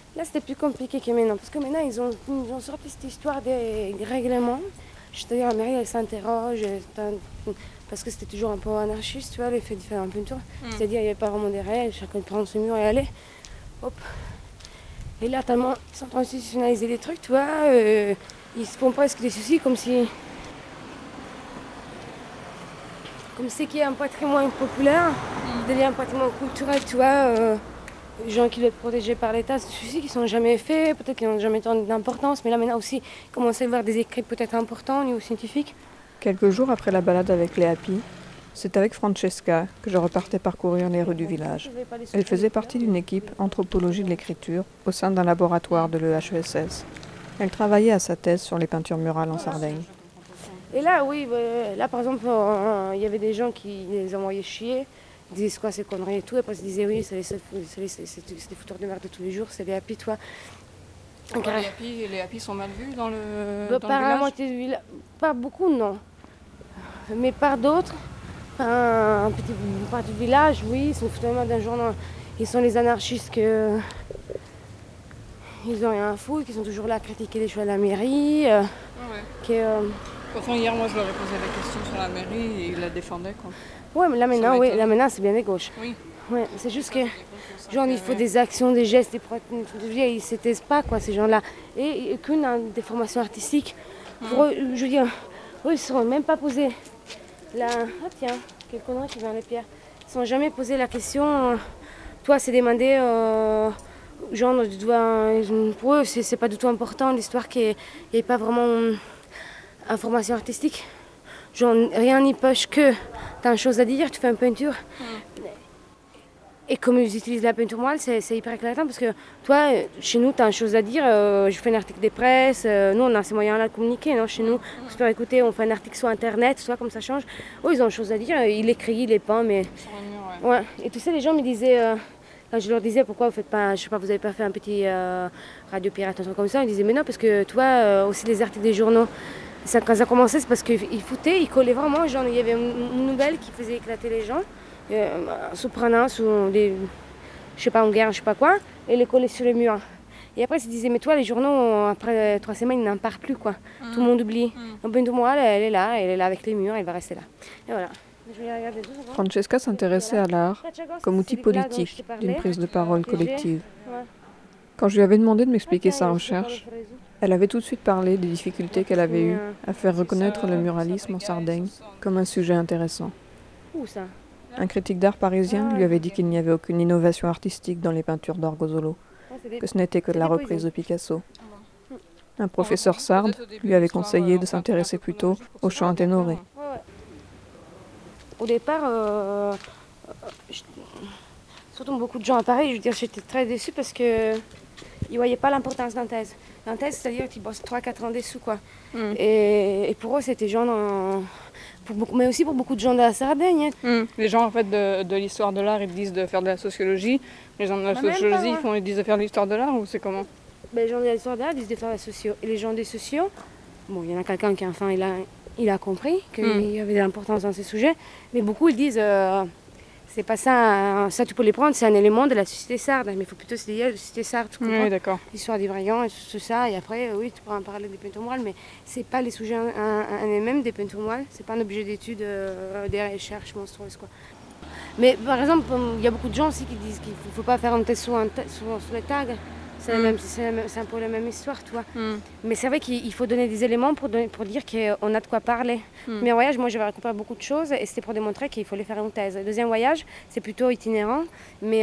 Là, c'était plus compliqué que maintenant, parce que maintenant, ils ont sorti cette histoire des règlements. C'est-à-dire, la mairie, elle s'interroge, parce que c'était toujours un peu anarchiste, tu vois, le fait de faire un peu une tour. C'est-à-dire, il n'y avait pas vraiment des règles, chacun prend ce mur et aller. Hop. Et là, tellement, ils sont en train d'institutionnaliser des trucs, tu vois, ils se font presque des soucis, comme c'est qu'il y a un patrimoine populaire, il devient un patrimoine culturel, tu vois. Les gens qui doivent être protégés par l'État, c'est des soucis qui ne sont jamais faits, peut-être qu'ils n'ont jamais tant d'importance, mais là maintenant aussi, il commence à y avoir des écrits peut-être importants au niveau scientifique. Quelques jours après la balade avec les Happy, c'est avec Francesca que je repartais parcourir les rues du village. Elle faisait partie d'une équipe anthropologie de l'écriture au sein d'un laboratoire de l'EHESS. Elle travaillait à sa thèse sur les peintures murales en Sardaigne. Et là, oui, là par exemple, il y avait des gens qui les envoyaient chier, ils disaient c'est quoi ces conneries et tout, après ils disaient oui, c'est des fouteurs de merde de tous les jours, c'est les happy, toi. Les Happy sont mal vus dans Par la moitié du village, pas beaucoup, non, mais par d'autres, une partie du village, oui, ils sont foutus d'un jour, non. Ils sont les anarchistes que. Ils ont rien à foutre, qui sont toujours là à critiquer les choix de la mairie. Pourtant, hier, moi, je leur ai posé la question sur la mairie et ils la défendaient, quoi. Ouais, mais là maintenant, oui, là maintenant c'est bien des gauches. Oui. Ouais, c'est juste que, genre, il faut des actions, des gestes, ils ne se taisent pas, quoi, ces gens-là. Et qu'une des formations artistiques, pour eux, je veux dire, eux, ils ne se sont même pas posés la. Ah tiens, quel connerie qui vient les pierres. Ils ne se sont jamais posé la question. Toi, c'est demandé. Genre, pour eux, c'est pas du tout important l'histoire qu'il n'y ait pas vraiment information artistique. Genre, rien n'y poche que t'as une chose à dire, tu fais une peinture. Et comme ils utilisent la peinture moelle, c'est hyper éclatant parce que toi, chez nous, tu as une chose à dire. Je fais un article de presse. Nous, on a ces moyens-là de communiquer. Non, chez nous, on se fait écouter, on fait un article sur Internet, soit comme ça change. Oh, ils ont une chose à dire. Il écrit, il est peint, mais. Ouais. Et tu sais, les gens me disaient. Quand je leur disais pourquoi vous faites pas, je sais pas, vous avez pas fait un petit radio pirate, un truc comme ça, ils disaient mais non, parce que toi, aussi les articles des journaux, quand ça commençait, c'est parce qu'ils foutaient, ils collaient vraiment. Genre, il y avait une nouvelle qui faisait éclater les gens. Sous Pranas ou des, je sais pas, en guerre, je sais pas quoi, et les coller sur les murs. Et après, ils se disaient, mais toi, les journaux, après 3 semaines, ils n'en parlent plus, quoi. Tout le monde oublie. Donc, ben, moi, elle est là avec les murs, elle va rester là. Et voilà. Francesca s'intéressait à l'art comme outil politique d'une prise de parole collective. Quand je lui avais demandé de m'expliquer sa recherche, elle avait tout de suite parlé des difficultés qu'elle avait eues à faire reconnaître le muralisme en Sardaigne comme un sujet intéressant. Où ça? Un critique d'art parisien lui avait dit qu'il n'y avait aucune innovation artistique dans les peintures d'Orgozolo, que ce n'était que de la reprise de Picasso. Un professeur sarde lui avait conseillé de s'intéresser plutôt au chant ténoré. Au départ, surtout beaucoup de gens à Paris, je veux dire, j'étais très déçue parce que ils voyaient pas l'importance d'un thèse. Un thèse, c'est-à-dire qu'ils bossent 3-4 ans dessous, quoi. Et pour eux, c'était genre mais aussi pour beaucoup de gens de la Sardaigne. Les gens en fait de l'histoire de l'art, ils disent de faire de la sociologie. Les gens de la sociologie, ils disent de faire de l'histoire de l'art ou c'est comment? Les gens de l'histoire de l'art disent de faire la socio. Et les gens des sociaux, bon, il y en a quelqu'un qui enfin il a compris qu'il y avait de l'importance dans ces sujets, mais beaucoup ils disent c'est pas ça, ça tu peux les prendre, c'est un élément de la société sarde, mais il faut plutôt se dire la société sarde, tu comprends? Oui, d'accord. L'histoire des Brayants et tout ça, et après, oui, tu pourras en parler des peintures murales, mais c'est pas les sujets en eux-mêmes des peintures murales, c'est pas un objet d'étude, des recherches monstrueuses, quoi. Mais par exemple, il y a beaucoup de gens aussi qui disent qu'il ne faut pas faire un test sur les tags. C'est un peu la même histoire, tu vois. Mais c'est vrai qu'il faut donner des éléments pour dire qu'on a de quoi parler. Le premier voyage, moi, j'avais récupéré beaucoup de choses et c'était pour démontrer qu'il fallait faire une thèse. Le deuxième voyage, c'est plutôt itinérant. Mais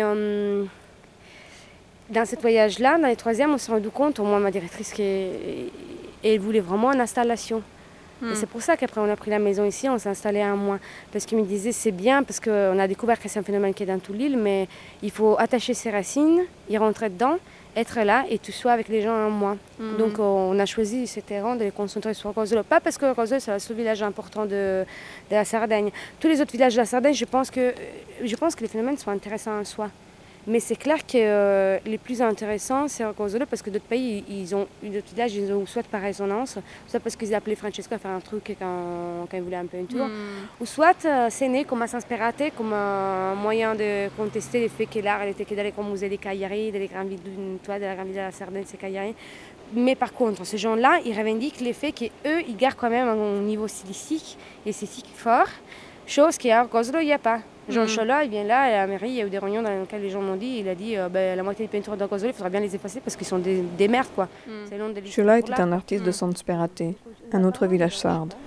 dans ce voyage-là, dans les troisièmes, on s'est rendu compte, au moins ma directrice, qu'elle voulait vraiment une installation. Et c'est pour ça qu'après on a pris la maison ici, on s'est installé à un mois. Parce qu'il me disait c'est bien, parce qu'on a découvert que c'est un phénomène qui est dans toute l'île, mais il faut attacher ses racines, y rentrer dedans, être là et tu sois avec les gens un mois. Donc on a choisi ces terrains de les concentrer sur Rosolo. Pas parce que Rosolo c'est le seul village important de la Sardaigne. Tous les autres villages de la Sardaigne, je pense que les phénomènes sont intéressants en soi. Mais c'est clair que les plus intéressants, c'est Orgozolo, parce que d'autres pays, d'autres villages, ils ont soit par résonance, soit parce qu'ils appelaient Francesco à faire un truc quand il voulait un peu une tour, ou soit c'est né comme à s'inspirater, comme un moyen de contester le fait que l'art était que d'aller comme musée des Cagliari, de la grande ville de la Sardaigne, c'est Cagliari. Mais par contre, ces gens-là, ils revendiquent le fait qu'eux, ils gardent quand même un niveau stylistique et esthétique fort, chose qu'à Orgozolo, il n'y a pas. Jean Chola, il vient là, et à la mairie, il y a eu des réunions dans lesquelles les gens m'ont dit, il a dit la moitié des peintures d'Orgozolo, il faudra bien les effacer parce qu'ils sont des merdes, quoi. Chola était un artiste de San Sperate, un autre village sarde.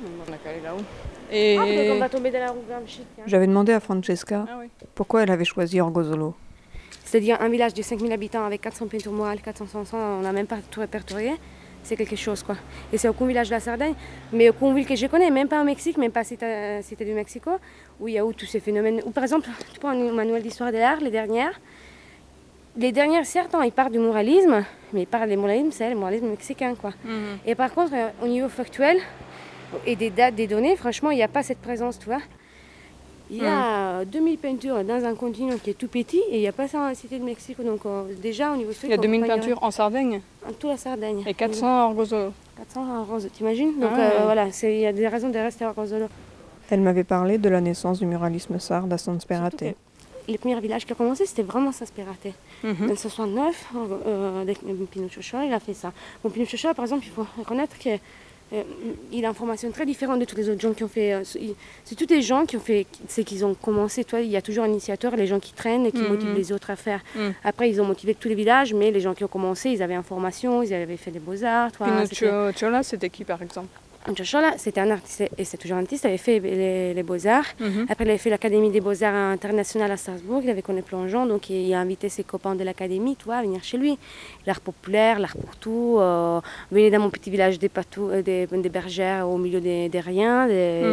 Et on va tomber dans la rue. J'avais demandé à Francesca pourquoi elle avait choisi Orgozolo. C'est-à-dire un village de 5000 habitants avec 400 peintures murales, 400 chansons, on n'a même pas tout répertorié. C'est quelque chose, quoi. Et c'est aucun village de la Sardaigne, mais aucun ville que je connais, même pas au Mexique, même pas Cité du Mexico, où il y a tous ces phénomènes. Ou par exemple, tu prends un manuel d'histoire de l'art, les dernières, certes, ils parlent du muralisme, mais ils parlent du muralisme, c'est le muralisme mexicain, quoi. Et par contre, au niveau factuel et des dates, des données, franchement, il n'y a pas cette présence, tu vois. Il y a 2000 peintures dans un continent qui est tout petit et il n'y a pas ça en Cité de Mexico. Donc déjà au niveau historique... Il y a 2000 peintures en Sardaigne? En toute la Sardaigne. Et 400 à Orgozolo? 400 à Orgozolo, t'imagines? Donc voilà, il y a des raisons de rester à Orgozolo. Elle m'avait parlé de la naissance du muralisme sarde à San Sperate. Les premiers villages qui ont commencé, c'était vraiment San Sperate. En 69, Pino Chochola, il a fait ça. Bon, Pino Chochola, par exemple, il faut reconnaître que il a une formation très différente de tous les autres gens qui ont fait. C'est tous des gens qui ont fait. C'est qu'ils ont commencé. Toi, il y a toujours un initiateur, les gens qui traînent et qui motivent les autres à faire. Après, ils ont motivé tous les villages, mais les gens qui ont commencé, ils avaient une formation, ils avaient fait des beaux-arts. Pino Chochola, c'était qui par exemple? Chochola, c'était un artiste, et c'est toujours un artiste, il avait fait les beaux-arts. Après, il avait fait l'Académie des beaux-arts internationale à Strasbourg, il avait connu plein de gens, donc il a invité ses copains de l'Académie, toi, à venir chez lui. L'art populaire, l'art pour tout. Venez dans mon petit village des bergères au milieu des riens.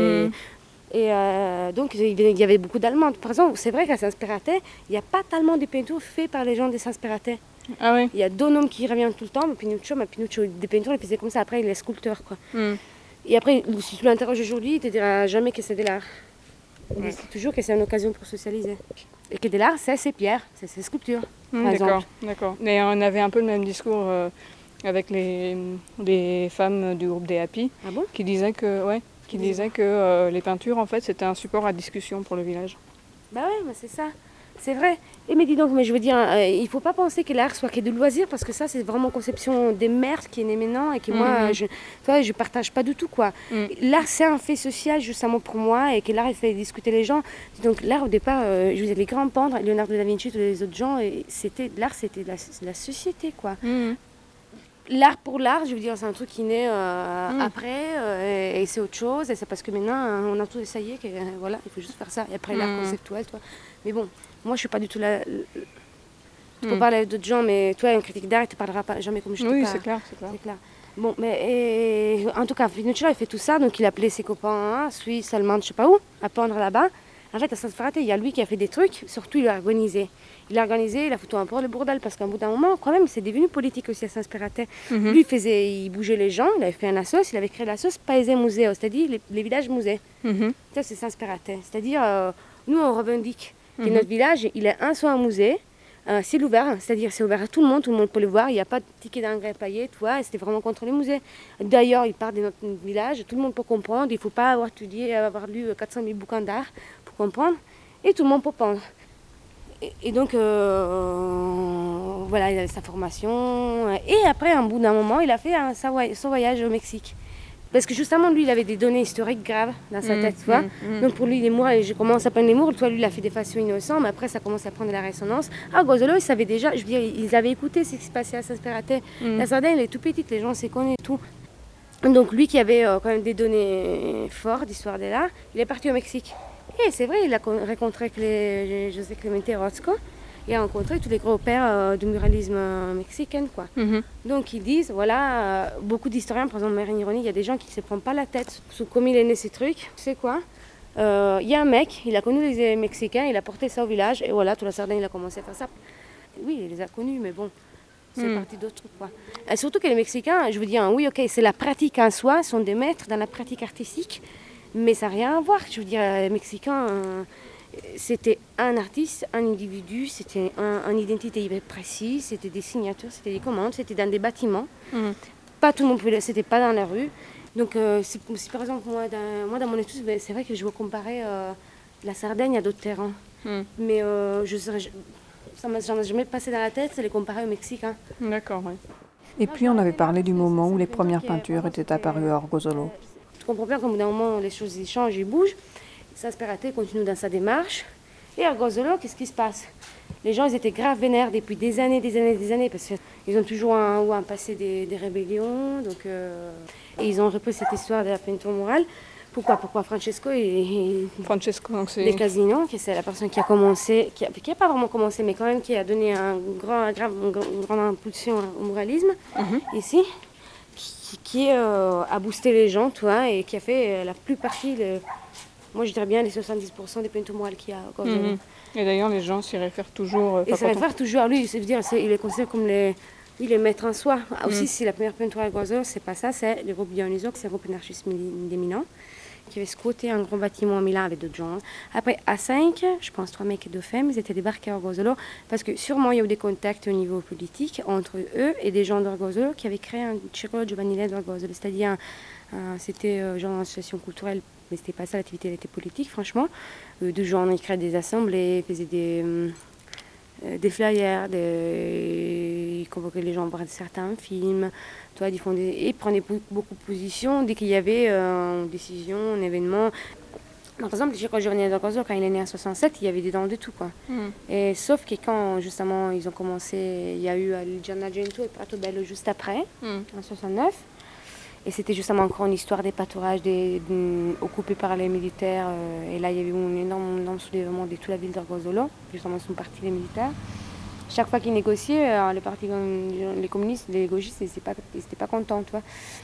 Et donc, il y avait beaucoup d'Allemands. Par exemple, c'est vrai qu'à San Sperate, il n'y a pas tellement de peintures faites par les gens de San Sperate. Ah oui. Il y a deux noms qui reviennent tout le temps, mais Pinuccio, des peintures, il faisait comme ça. Après, il est sculpteur, quoi. Et après, si tu l'interroges aujourd'hui, il ne te dira jamais que c'est de l'art. Il dit toujours que c'est une occasion pour socialiser. Et que de l'art, c'est ses pierres, c'est ses sculptures, par exemple. D'accord. Mais on avait un peu le même discours avec les femmes du groupe des Happy, qui disaient que, les peintures, en fait, c'était un support à discussion pour le village. Bah ouais, mais c'est ça. C'est vrai. Et mais dis donc, je veux dire, il ne faut pas penser que l'art soit que de loisir, parce que ça, c'est vraiment une conception des mères qui est née maintenant et que moi, je ne partage pas du tout, quoi. L'art, c'est un fait social, justement, pour moi, et que l'art, il fait discuter les gens. Donc l'art, au départ, je veux dire, les grands peintres, Leonardo da Vinci, tous les autres gens, l'art, c'était la société, quoi. L'art pour l'art, je veux dire, c'est un truc qui naît après, et c'est autre chose, et c'est parce que maintenant, on a tout essayé, que voilà, il faut juste faire ça. Et après, l'art conceptuel, toi. Mais bon, moi, je ne suis pas du tout là. Tu peux parler d'autres gens, mais toi, un critique d'art, il ne te parlera pas jamais comme je te parle. Oui, c'est clair. Bon, mais en tout cas, Pinuccio, il fait tout ça, donc il a appelé ses copains, suisses, allemands, je ne sais pas où, à peindre là-bas. En fait, à San Sperate, il y a lui qui a fait des trucs, surtout il a organisé. Il a foutu un peu le bordel parce qu'à bout d'un moment, quand même, c'est devenu politique aussi à San Sperate. Lui, il bougeait les gens, il avait fait un assos, il avait créé l'assos Paese Museo, c'est-à-dire les villages musées. Ça, c'est San Sperate. C'est-à-dire, nous, on revendique que notre village, il est un soit un musée, c'est ouvert, c'est-à-dire c'est ouvert à tout le monde peut le voir, il n'y a pas de ticket d'engrais payé, tu vois, c'était vraiment contre les musées. D'ailleurs, il part de notre village, tout le monde peut comprendre, il ne faut pas avoir étudié, avoir lu 400 000 bouquins d'art pour comprendre, et tout le monde peut peindre. Et donc, voilà, il a sa formation. Et après, un bout d'un moment, il a fait son voyage au Mexique. Parce que justement, lui, il avait des données historiques graves dans sa tête, tu vois. Donc pour lui, les mours, je commence à peindre les mours. Toi, lui, il a fait des façons innocents, mais après, ça commence à prendre de la résonance. Orgozolo, ils savaient déjà, je veux dire, ils avaient écouté ce qui se passait à San Sperate. La Sardaigne, elle est tout petite, les gens se connaissent tout. Donc lui, qui avait quand même des données fortes d'histoire de l'art, il est parti au Mexique. Et c'est vrai, il a rencontré José Clemente Orozco. Il a rencontré tous les gros pères du muralisme mexicain, quoi. Donc ils disent, voilà, beaucoup d'historiens, par exemple Marine Ironi, il y a des gens qui ne se prennent pas la tête sur comment il est né ces trucs. Tu sais quoi, il y a un mec, il a connu les Mexicains, il a porté ça au village, et voilà, toute la Sardaigne, il a commencé à faire ça. Oui, il les a connus, mais bon, c'est parti d'autres trucs, quoi. Et surtout que les Mexicains, je veux dire, oui, ok, c'est la pratique en soi, sont des maîtres dans la pratique artistique, mais ça n'a rien à voir. Je veux dire, les Mexicains... c'était un artiste, un individu, c'était une identité hyper précise, c'était des signatures, c'était des commandes, c'était dans des bâtiments. Pas tout le monde pouvait, c'était pas dans la rue. Donc si par exemple moi dans mon étude, c'est vrai que je veux comparer la Sardaigne à d'autres terrains. Mais ça m'a jamais passé dans la tête, c'est les comparer au Mexique. Hein. D'accord, oui. Et puis on avait parlé du moment où les premières peintures étaient apparues à Orgozolo. Tu comprends bien qu'au bout d'un moment, les choses ils changent, ils bougent. Sasperaté continue dans sa démarche. Et à Orgozolo, qu'est-ce qui se passe? Les gens, ils étaient grave vénères depuis des années, parce qu'ils ont toujours un passé des rébellions. Donc, et ils ont repris cette histoire de la peinture murale. Pourquoi Francesco Francesco, donc c'est... De Casino, qui c'est la personne qui a commencé, qui a pas vraiment commencé, mais quand même qui a donné une grande impulsion au muralisme ici, qui a boosté les gens, toi, et qui a fait la plus partie, moi je dirais bien les 70% des peintures murales qu'il y a. Et d'ailleurs, les gens s'y réfèrent toujours. Et s'y réfèrent toujours à lui, c'est-à-dire il est considéré comme les maîtres en soi. Aussi, si la première peinture à Orgozolo, c'est pas ça, c'est le groupe Dionysos, c'est un groupe anarchiste d'éminents, qui avait squatté un grand bâtiment à Milan avec d'autres gens. Après, à 5, je pense 3 mecs et 2 femmes, ils étaient débarqués à Orgozolo parce que sûrement il y a eu des contacts au niveau politique entre eux et des gens d'Orgozolo qui avaient créé un Circolo Giovanile d'Orgozolo. C'est-à-dire, c'était genre une association culturelle, mais c'était pas ça, l'activité elle était politique, franchement. De gens, ils créaient des assemblées, faisaient des flyers, ils convoquaient les gens à voir certains films. Toi, ils prenaient beaucoup de positions dès qu'il y avait une décision, un événement. Par exemple, le Circolo Giovanile d'Orgozolo, quand il est né en 67, il y avait des dents de tout. Quoi. Et, sauf que quand justement ils ont commencé, il y a eu le Gennargentu et Prato Bello juste après, en 69. Et c'était justement encore une histoire des pâturages occupés par les militaires. Et là, il y avait eu un énorme soulèvement de toute la ville d'Orgozolo. Justement, ils sont partis les militaires. Chaque fois qu'ils négociaient, les partis, les communistes, les gauchistes, ils n'étaient pas contents. Tu vois.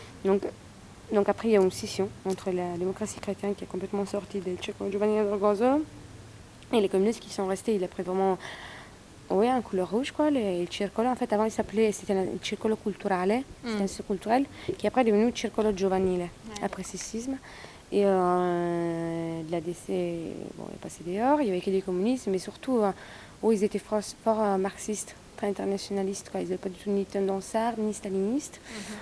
Donc après, il y a une scission entre la démocratie chrétienne qui est complètement sortie del Circolo Giovanile d'Orgozolo et les communistes qui sont restés. Il a pris vraiment en couleur rouge, quoi. Le Circolo, en fait, avant, c'était il Circolo Culturale, c'était un cirque culturel, qui après est devenu le Circolo Giovanile, après ce sisme. Et l'ADC est passé dehors, il n'y avait que des communistes, mais surtout, ils étaient fort marxistes, très internationalistes, quoi. Ils n'avaient pas du tout ni tendance ni stalinistes.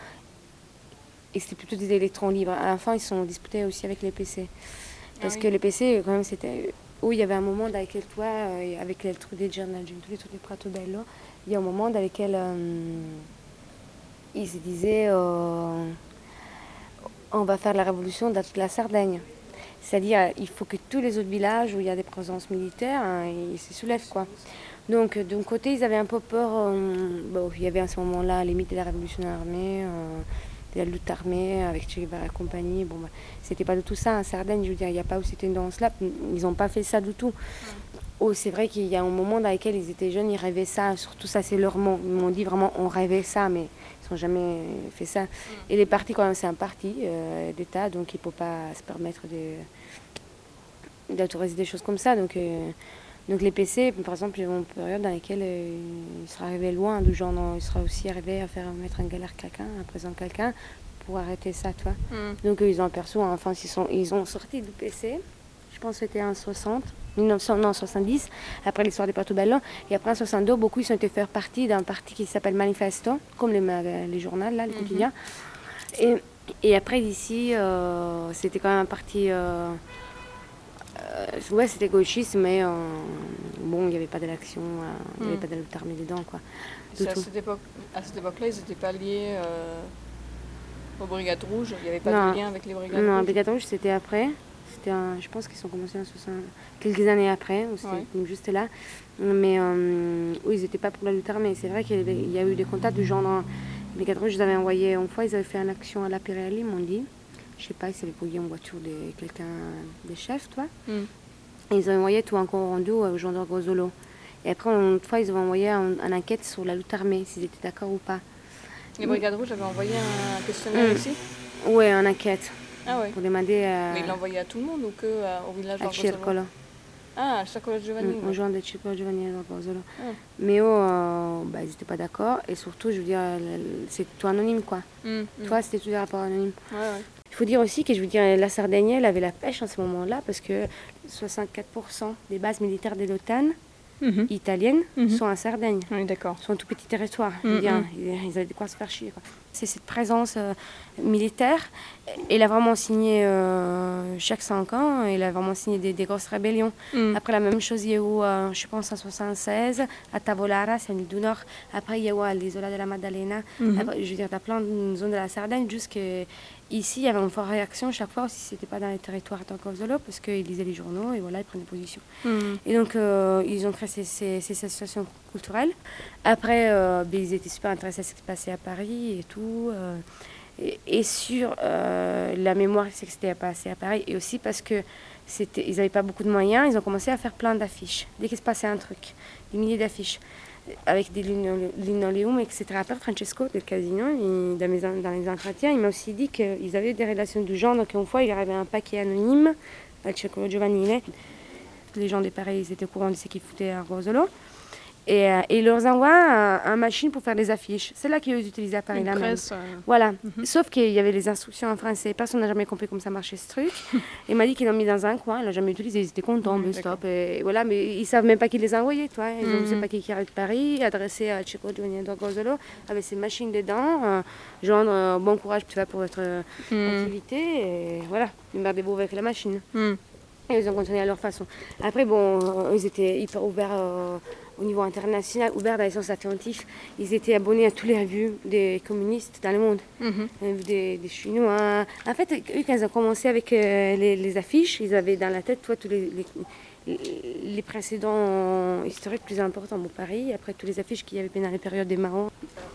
Et c'était plutôt des électrons libres. À la fin, ils sont disputés aussi avec les PC. Parce que les PC, quand même, c'était... Où il y avait un monde avec lequel, toi, avec les trucs des Gennargentu, tous les Prato Bello, il y a un moment dans lequel ils se disaient on va faire la révolution dans toute la Sardaigne. C'est-à-dire il faut que tous les autres villages où il y a des présences militaires, ils se soulèvent, quoi. Donc d'un côté, ils avaient un peu peur. Il y avait à ce moment-là les mythes de la révolution armée, de la lutte armée avec Che Guevara et compagnie. C'était pas du tout ça en Sardaigne, je veux dire, il n'y a pas aussi tendance-là. Ils n'ont pas fait ça du tout. C'est vrai qu'il y a un moment dans lequel ils étaient jeunes, ils rêvaient ça, surtout ça c'est leur mot. Ils m'ont dit vraiment on rêvait ça, mais ils n'ont jamais fait ça. Et les partis, quand même, c'est un parti d'État, donc il ne peut pas se permettre d'autoriser des choses comme ça. Donc les PC, par exemple, il y a une période dans laquelle il sera arrivé loin, du genre il sera aussi arrivé à mettre en galère quelqu'un, à présenter quelqu'un pour arrêter ça, tu vois. Donc ils ont aperçu, enfin ils ont sorti du PC, je pense que c'était en 70, après l'histoire des Prato Bello, et après en 62, beaucoup ils ont été faire partie d'un parti qui s'appelle Manifesto, comme les journaux, là, les quotidiens. Et après d'ici, c'était quand même un parti... c'était gauchiste, mais il n'y avait pas de l'action, il n'y avait pas de lutte armée dedans, quoi. À cette époque-là, ils n'étaient pas liés aux Brigades Rouges, il n'y avait pas de lien avec les Brigades Rouges. Non, les Brigades Rouges, c'était après. Je pense qu'ils ont commencé quelques années après, juste là. Mais ils n'étaient pas pour la lutte armée. C'est vrai qu'il y a eu des contacts du genre. Les Brigades Rouges, ils avaient envoyé, une fois, ils avaient fait une action à la Pirelli, m'ont dit. Je sais pas, ils avaient payé en voiture de quelqu'un, des chefs, toi. Et ils ont envoyé tout un compte rendu aux gens d'Orgozolo. Et après, une fois, ils ont envoyé une enquête sur la lutte armée, s'ils étaient d'accord ou pas. Les Brigades Rouges avaient envoyé un questionnaire ici? Oui, une enquête. Ah ouais. Pour demander Mais ils l'envoyaient à tout le monde ou qu'au village d'Orgozolo? À Circolo. Ah, à Circolo Giovanile. Aux gens de Circolo Giovanile d'Orgozolo. Mais ils n'étaient pas d'accord. Et surtout, je veux dire, c'est tout anonyme, quoi. Toi, c'était tous des rapports anonymes. Ouais. Il faut dire aussi que, je veux dire, la Sardaigne, elle avait la pêche en ce moment-là, parce que 64% des bases militaires de l'OTAN italiennes sont en Sardaigne. Oui, d'accord. Sont un tout petit territoire. Ils avaient de quoi se faire chier, quoi. C'est cette présence militaire. Il a vraiment signé chaque 5 ans, il a vraiment signé des grosses rébellions. Après, la même chose, il y a eu, je pense, en 1976, à Tavolara, c'est une île du Nord. Après, il y a eu à l'isola de la Maddalena. Après, je veux dire, dans plein de zones de la Sardaigne, jusqu'ici, il y avait une forte réaction chaque fois, si ce n'était pas dans les territoires d'Orgozolo, parce qu'ils lisaient les journaux et voilà, ils prenaient position. Et donc, ils ont créé ces associations culturelles. Après, ils étaient super intéressés à ce qui se passait à Paris et tout. Et sur la mémoire, c'est que c'était passé à Paris. Et aussi parce que ils n'avaient pas beaucoup de moyens, ils ont commencé à faire plein d'affiches. Dès qu'il se passait un truc, des milliers d'affiches, avec des linoléums, etc. Après, Francesco del Casino, dans les entretiens, il m'a aussi dit qu'ils avaient des relations du genre. Donc, une fois, il arrivait un paquet anonyme, al Circolo Giovanile. Les gens de Paris, ils étaient au courant de ce qu'ils foutaient à Rosolo. Et ils leur envoient une machine pour faire des affiches. C'est là qu'ils utilisaient à Paris. Une presse. Voilà. Sauf qu'il y avait les instructions en français. Personne n'a jamais compris comment ça marchait ce truc. Il m'a dit qu'ils l'ont mis dans un coin. Il l'a jamais utilisé. Ils étaient contents. Mais stop. Et voilà. Mais ils ne savent même pas qui les a envoyés. Toi. Ils ont ce paquet qui arrive de Paris, adressé à Chico Giovanni d'Orgozolo, avec ces machines dedans. Genre, bon courage pour votre activité. Et voilà. Démerdez-vous avec la machine. Et ils ont continué à leur façon. Après, bon, ils étaient hyper ouverts au niveau international, ouverts dans les sens atlantifs. Ils étaient abonnés à toutes les revues des communistes dans le monde. Des Chinois. En fait, eux, quand ils ont commencé avec les affiches, ils avaient dans la tête tous les précédents historiques plus importants pour Paris, après toutes les affiches qu'il y avait pendant les périodes des marrons.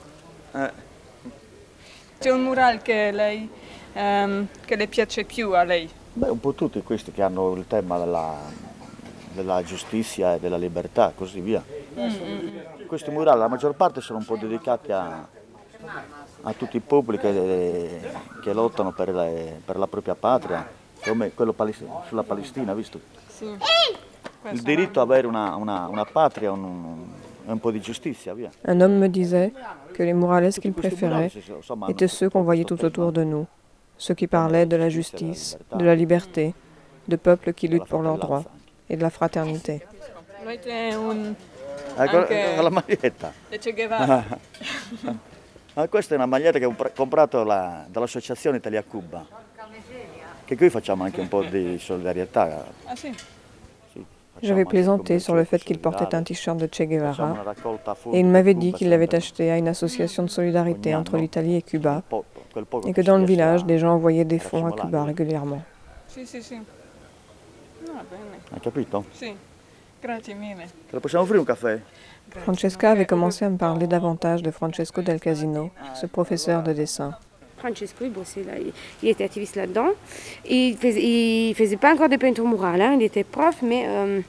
C'è un mural che le piace più a lei? Beh, un po' tutti questi che hanno il tema della giustizia e della libertà, così via. Questi murali, la maggior parte sono un po' dedicati a tutti i popoli che lottano per la propria patria, come quello sulla Palestina, visto? Sì. Il diritto ad avere una patria e un po' di giustizia, via. Un homme me disait que les murales qu'il préférait étaient ceux qu'on voyait tout autour de nous. Ceux qui parlaient de la justice, de la liberté, de peuples qui luttent pour leurs droits et de la fraternité. La maglietta. Che Guevara. Questa è una maglietta che ho comprato dall'associazione Italia Cuba, che qui facciamo anche un po' di solidarietà. Ah sì? J'avais plaisanté sur le fait qu'il portait un t-shirt de Che Guevara et il m'avait dit qu'il l'avait acheté à une association de solidarité entre l'Italie et Cuba et que dans le village, des gens envoyaient des fonds à Cuba régulièrement. Sì, sì, sì. Va bene. Hai capito? Sì. Grazie mille. Te lo possiamo offrire un caffè? Francesca avait commencé à me parler davantage de Francesco del Casino, ce professeur de dessin. Francesco, il bossait là, il était activiste là-dedans. Il faisait pas encore de peinture murale, hein. Il était prof, mais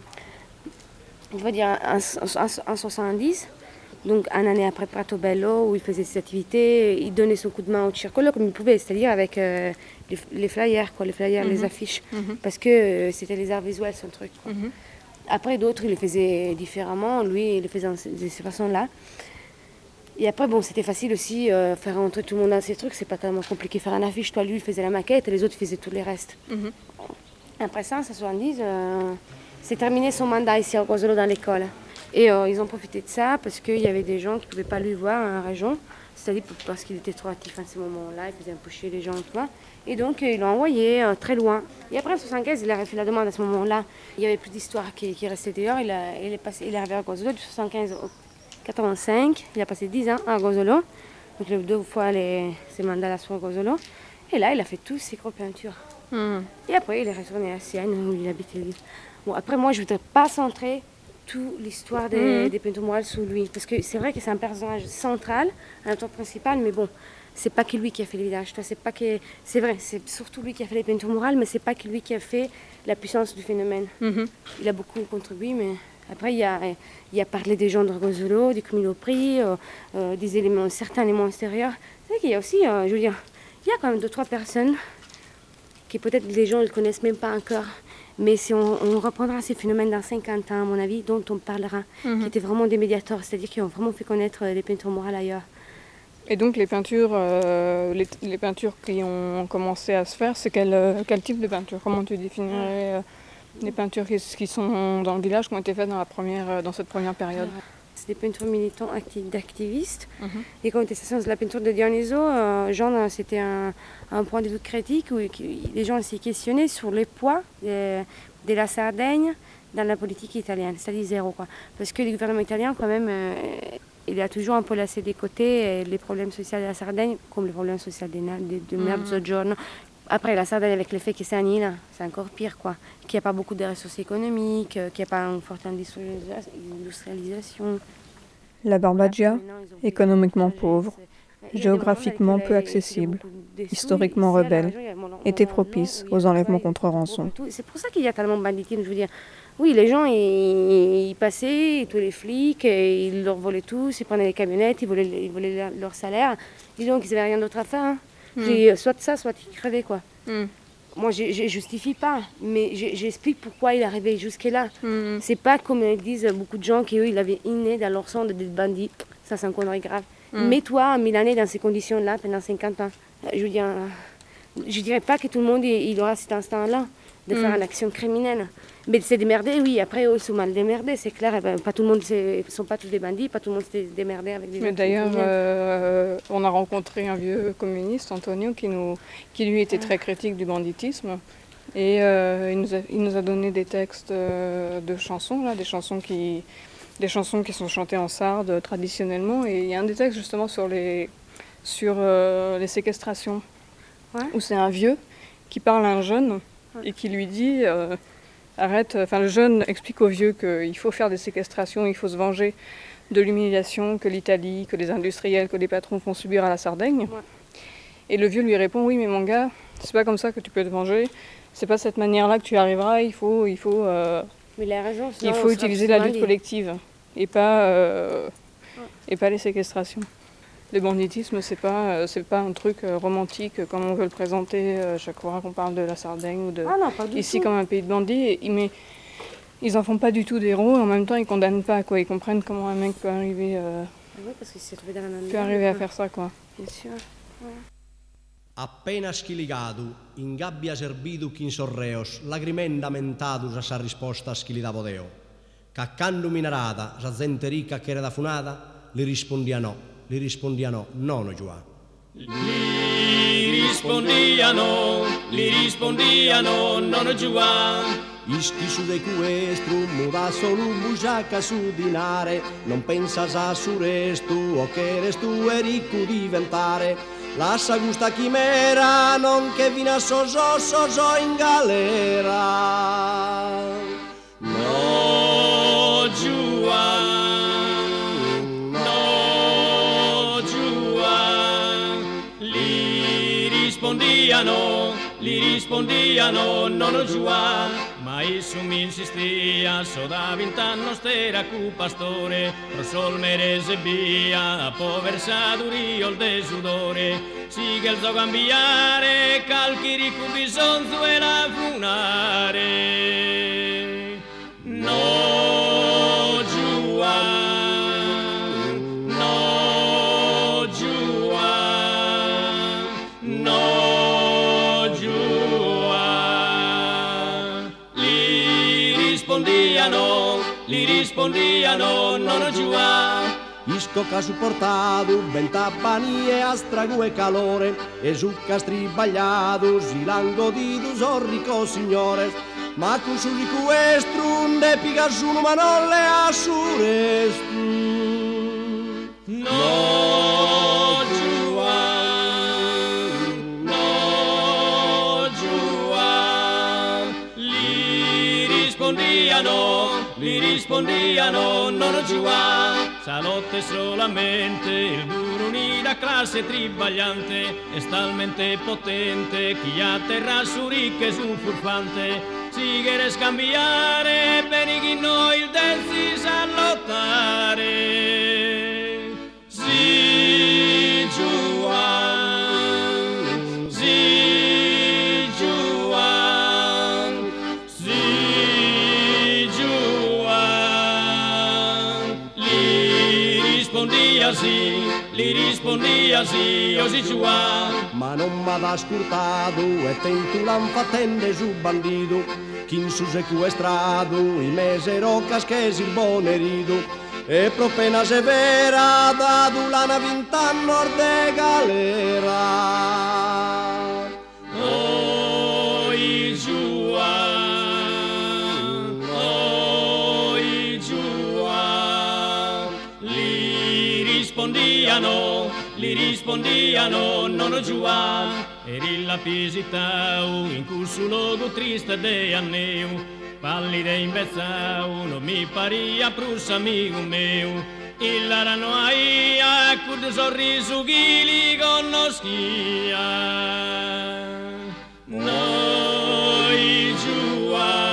je veux dire en 70, donc une année après Prato Bello, où il faisait ses activités, il donnait son coup de main au Circolo comme il pouvait, c'est-à-dire avec les flyers, quoi, les affiches, parce que c'était les arts visuels, son truc, quoi. Après, d'autres, ils le faisaient différemment, lui, il le faisait de cette façon-là. Et après, bon, c'était facile aussi, faire rentrer tout le monde dans ces trucs, c'est pas tellement compliqué. Faire une affiche, toi, lui, il faisait la maquette et les autres faisaient tous les restes. Après ça, en 70, c'est terminé son mandat ici à Orgozolo dans l'école. Et ils ont profité de ça parce qu'il y avait des gens qui ne pouvaient pas lui voir en région, c'est-à-dire parce qu'il était trop actif à ce moment-là, il faisait un peu chier les gens, tu vois. Et donc, ils l'ont envoyé très loin. Et après, en 75, il a refait la demande à ce moment-là. Il n'y avait plus d'histoire qui restait dehors. Il est arrivé à Orgozolo de 75 au 85, il a passé 10 ans à Orgozolo, donc il a eu 2 fois ses mandats là sur Orgozolo. Et là, il a fait toutes ses grosses peintures. Et après, il est retourné à Sienne où il habitait. Bon, après, moi, je ne voudrais pas centrer toute l'histoire des peintures murales sur lui, parce que c'est vrai que c'est un personnage central, un acteur principal, mais bon, c'est pas que lui qui a fait les villages. C'est vrai, c'est surtout lui qui a fait les peintures murales, mais c'est pas que lui qui a fait la puissance du phénomène. Il a beaucoup contribué, mais après, il a parlé des gens d'Orgozolo, du Camillo-Prix, des éléments, certains éléments extérieurs. C'est vrai qu'il y a aussi, je veux dire, il y a quand même 2-3 personnes qui peut-être les gens ne le connaissent même pas encore. Mais si on reprendra ces phénomènes dans 50 ans, à mon avis, dont on parlera, qui étaient vraiment des médiateurs, c'est-à-dire qui ont vraiment fait connaître les peintures murales ailleurs. Et donc les peintures qui ont commencé à se faire, c'est quel type de peinture? Comment tu définirais Les peintures qui sont dans le village, qui ont été faites dans cette première période. C'est des peintures militantes d'activistes. Et contestation de la peinture de Dioniso, c'était un point de vue critique où les gens s'y questionnaient sur le poids de la Sardaigne dans la politique italienne, c'est-à-dire zéro, quoi. Parce que le gouvernement italien, quand même, il a toujours un peu laissé de côté les problèmes sociaux de la Sardaigne, comme les problèmes sociaux de Mezzogiorno. Après, la Sardaigne, avec l'effet que c'est une île, c'est encore pire, quoi. Qu'il n'y a pas beaucoup de ressources économiques, qu'il n'y a pas une forte industrialisation. La Barbagia, économiquement pauvre, géographiquement peu accessible, historiquement rebelle, était propice aux enlèvements contre rançon. C'est pour ça qu'il y a tellement de banditisme, je veux dire. Oui, les gens, ils passaient, tous les flics, ils leur volaient tous, ils prenaient les camionnettes, ils volaient leur salaire. Disons qu'ils n'avaient rien d'autre à faire. Hein. Soit ça, soit ils crevaient, quoi. Moi, je ne justifie pas, mais j'explique pourquoi il est arrivé jusque-là. C'est pas comme disent beaucoup de gens qu'eux, ils avaient inné dans leur sang d'être bandits. Ça, c'est une connerie grave. Mets-toi à Milanais dans ces conditions-là pendant 50 ans. Je dirais pas que tout le monde il aura cet instinct-là de faire une action criminelle. Mais c'est démerdé, oui. Après, eux, ils sont mal démerdés, c'est clair. Pas tout le monde, ils ne sont pas tous des bandits, pas tout le monde s'est démerdé avec des gens. Mais d'ailleurs, on a rencontré un vieux communiste, Antonio, qui lui était très critique du banditisme. Et il nous a donné des textes de chansons, là, des chansons qui sont chantées en sarde traditionnellement. Et il y a un des textes justement sur les séquestrations, où c'est un vieux qui parle à un jeune et qui lui dit... Arrête, le jeune explique au vieux qu'il faut faire des séquestrations, il faut se venger de l'humiliation que l'Italie, que les industriels, que les patrons font subir à la Sardaigne. Et le vieux lui répond, oui mais mon gars, c'est pas comme ça que tu peux te venger, c'est pas cette manière-là que tu arriveras, il faut utiliser la lutte collective et pas les séquestrations. Le banditisme, c'est pas un truc romantique comme on veut le présenter chaque fois qu'on parle de la Sardaigne ou ici comme un pays de bandits. Mais ils en font pas du tout des héros et en même temps ils condamnent pas, quoi. Ils comprennent comment un mec peut arriver à faire ça, quoi. Bien sûr. Appena schiligado, in gabbia servido quin sorreos, lagrimenda mentadus a sa risposta schilidavo deo. Caccando minarada, sa gente ricca che era da funada, li rispondia no. Li rispondiano no, Già. Li rispondiano no, Già. Ischi su de cuestru, muda solo bugiaca su dinare, non pensas a su restu, o che restu è ricco diventare. Lascia gusta chimera, non che vina soso in galera. No, Già. Li rispondiano no, Già, ma isso mi insistia, so da 20 anni stera cu pastore, pro sol merese via, a poversa duriol de sudore, sigue il zo cambiare, calchiri cu bisonzo e la funare. No, Già. Li rispondiano no, Già. Isco che ha supportato vent'anni e astrago e calore e su castribagliato silango di tu sorrico signore, ma con su ricuestru ne pica su ma non le assurestu. No, Già. No, Già. Li rispondiano no, Già. Salotte solamente il duro unida classe tribagliante è talmente potente chi a terra su ricche su furfante si quiere scambiare bene chi noi il densi sa lottare. Sì, Già. Li rispondia sì, o si Già. Ma non m'ha ascoltato e tento l'han fattende su bandito, chi in su sequestrado, i mesero casches il bonerido, e pro pena severa da dulana vint'anno de galera. Oi giua, li rispondiano, non giua, eri la pisitau, in cui su logo triste de anneu, pallide imbezzau, non mi paria prus amico meu, il larano aia, cur de sorriso chi li conoscia. Noi giua,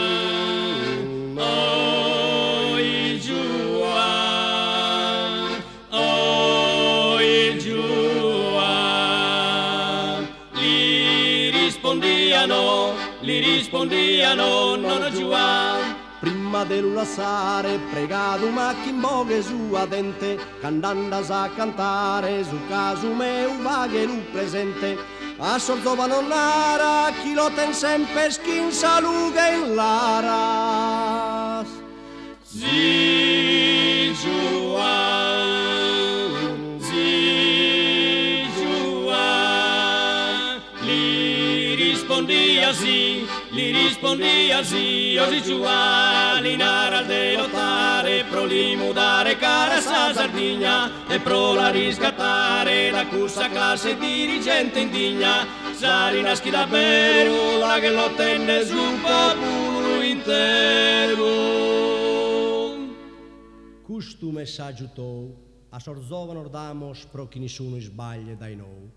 li rispondiano, non giua. Prima dell'assare pregato macchimbo che sua dente, candandas a cantare su caso meu vaghe lu presente, a sorzova non lara, chi lo ten sempre schin saluga in laras. Zi giua. Li rispondia sì, oggi giù l'inara de lottare, pro li mudare cara sa Sardegna, e pro la riscattare la corsa classe dirigente indigna, sa rinaschi davvero la che lo tenne sul popolo intero. Questo messaggio tuo, a Sorzova nordamos pro chi nessuno sbaglia dai noi.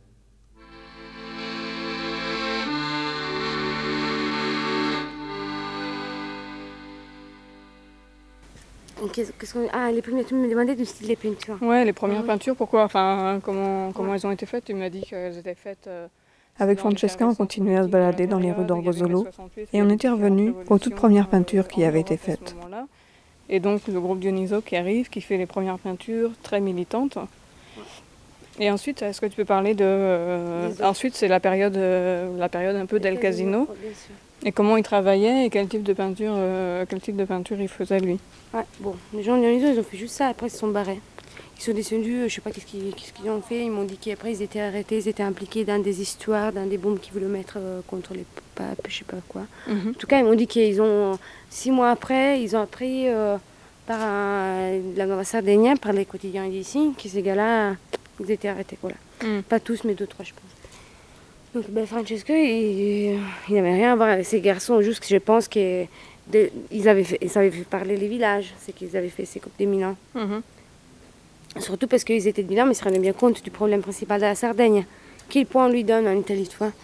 Les premières, tu me demandais du style des peintures. Ouais, les premières peintures, pourquoi, enfin, comment elles ont été faites? Tu m'as dit qu'elles étaient faites. Avec Francesca, on continuait à se balader dans les rues d'Orgosolo et on était revenu aux toutes premières peintures qui avaient été faites. Et donc le groupe Dioniso qui arrive, qui fait les premières peintures très militantes. Et ensuite, est-ce que tu peux parler de... ensuite, c'est la période un peu d'El Casino. Et comment il travaillait et quel type de peinture il faisait lui? Ouais, bon, les gens de Dioniso, ils ont fait juste ça, après ils se sont barrés. Ils sont descendus, je sais pas qu'est-ce qu'ils ont fait, ils m'ont dit qu'après ils étaient arrêtés, ils étaient impliqués dans des histoires, dans des bombes qu'ils voulaient mettre contre les papes, je sais pas quoi. En tout cas, ils m'ont dit qu'ils ont, 6 mois après, ils ont appris par l'ambassade sardaigne, par les quotidiens d'ici, que ces gars-là, ils étaient arrêtés, voilà. Pas tous, mais 2-3, je pense. Donc Francesco, il n'avait rien à voir avec ces garçons, juste que je pense qu'ils avaient fait parler les villages, c'est qu'ils avaient fait ces coupes de Milan. Surtout parce qu'ils étaient de Milan, mais ils se rendaient bien compte du problème principal de la Sardaigne. Quel point on lui donne en Italie, tu vois.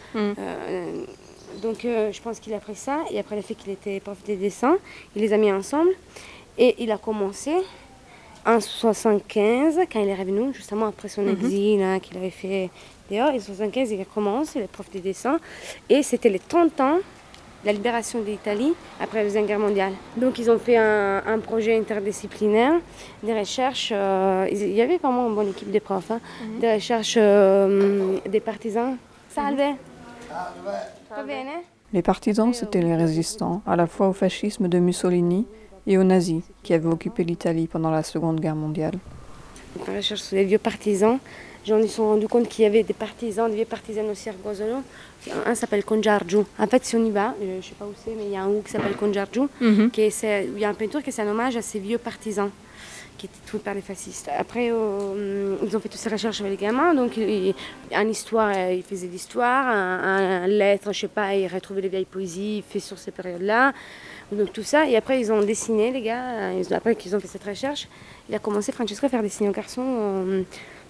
Donc je pense qu'il a pris ça, et après le fait qu'il était prof de dessin, il les a mis ensemble, et il a commencé en 1975, quand il est revenu, justement après son exil qu'il avait fait dehors. En 1975, il a commencé, il est prof de dessin, et c'était les 30 ans de la libération de l'Italie après la Deuxième Guerre mondiale. Donc ils ont fait un projet interdisciplinaire, des recherches, il y avait vraiment une bonne équipe de profs, des recherches des partisans. Salve! Va bene? Les partisans, c'étaient les résistants, à la fois au fascisme de Mussolini et aux nazis, qui avaient occupé l'Italie pendant la Seconde Guerre mondiale. La recherche sur les vieux partisans, ils se sont rendus compte qu'il y avait des partisans, des vieux partisans aussi à Orgosolo. Un s'appelle Congiargiu. En fait, si on y va, je ne sais pas où c'est, mais il y a un qui s'appelle Congiargiu, il y a une peinture qui est un hommage à ces vieux partisans qui étaient tués par les fascistes. Après, ils ont fait toutes ces recherches avec les gamins, donc en histoire, ils faisaient l'histoire, en lettres, je sais pas, ils retrouvaient les vieilles poésies faites sur ces périodes-là. Donc tout ça, et après ils ont dessiné, les gars, après qu'ils ont fait cette recherche, il a commencé, Francesco, à faire dessiner aux garçons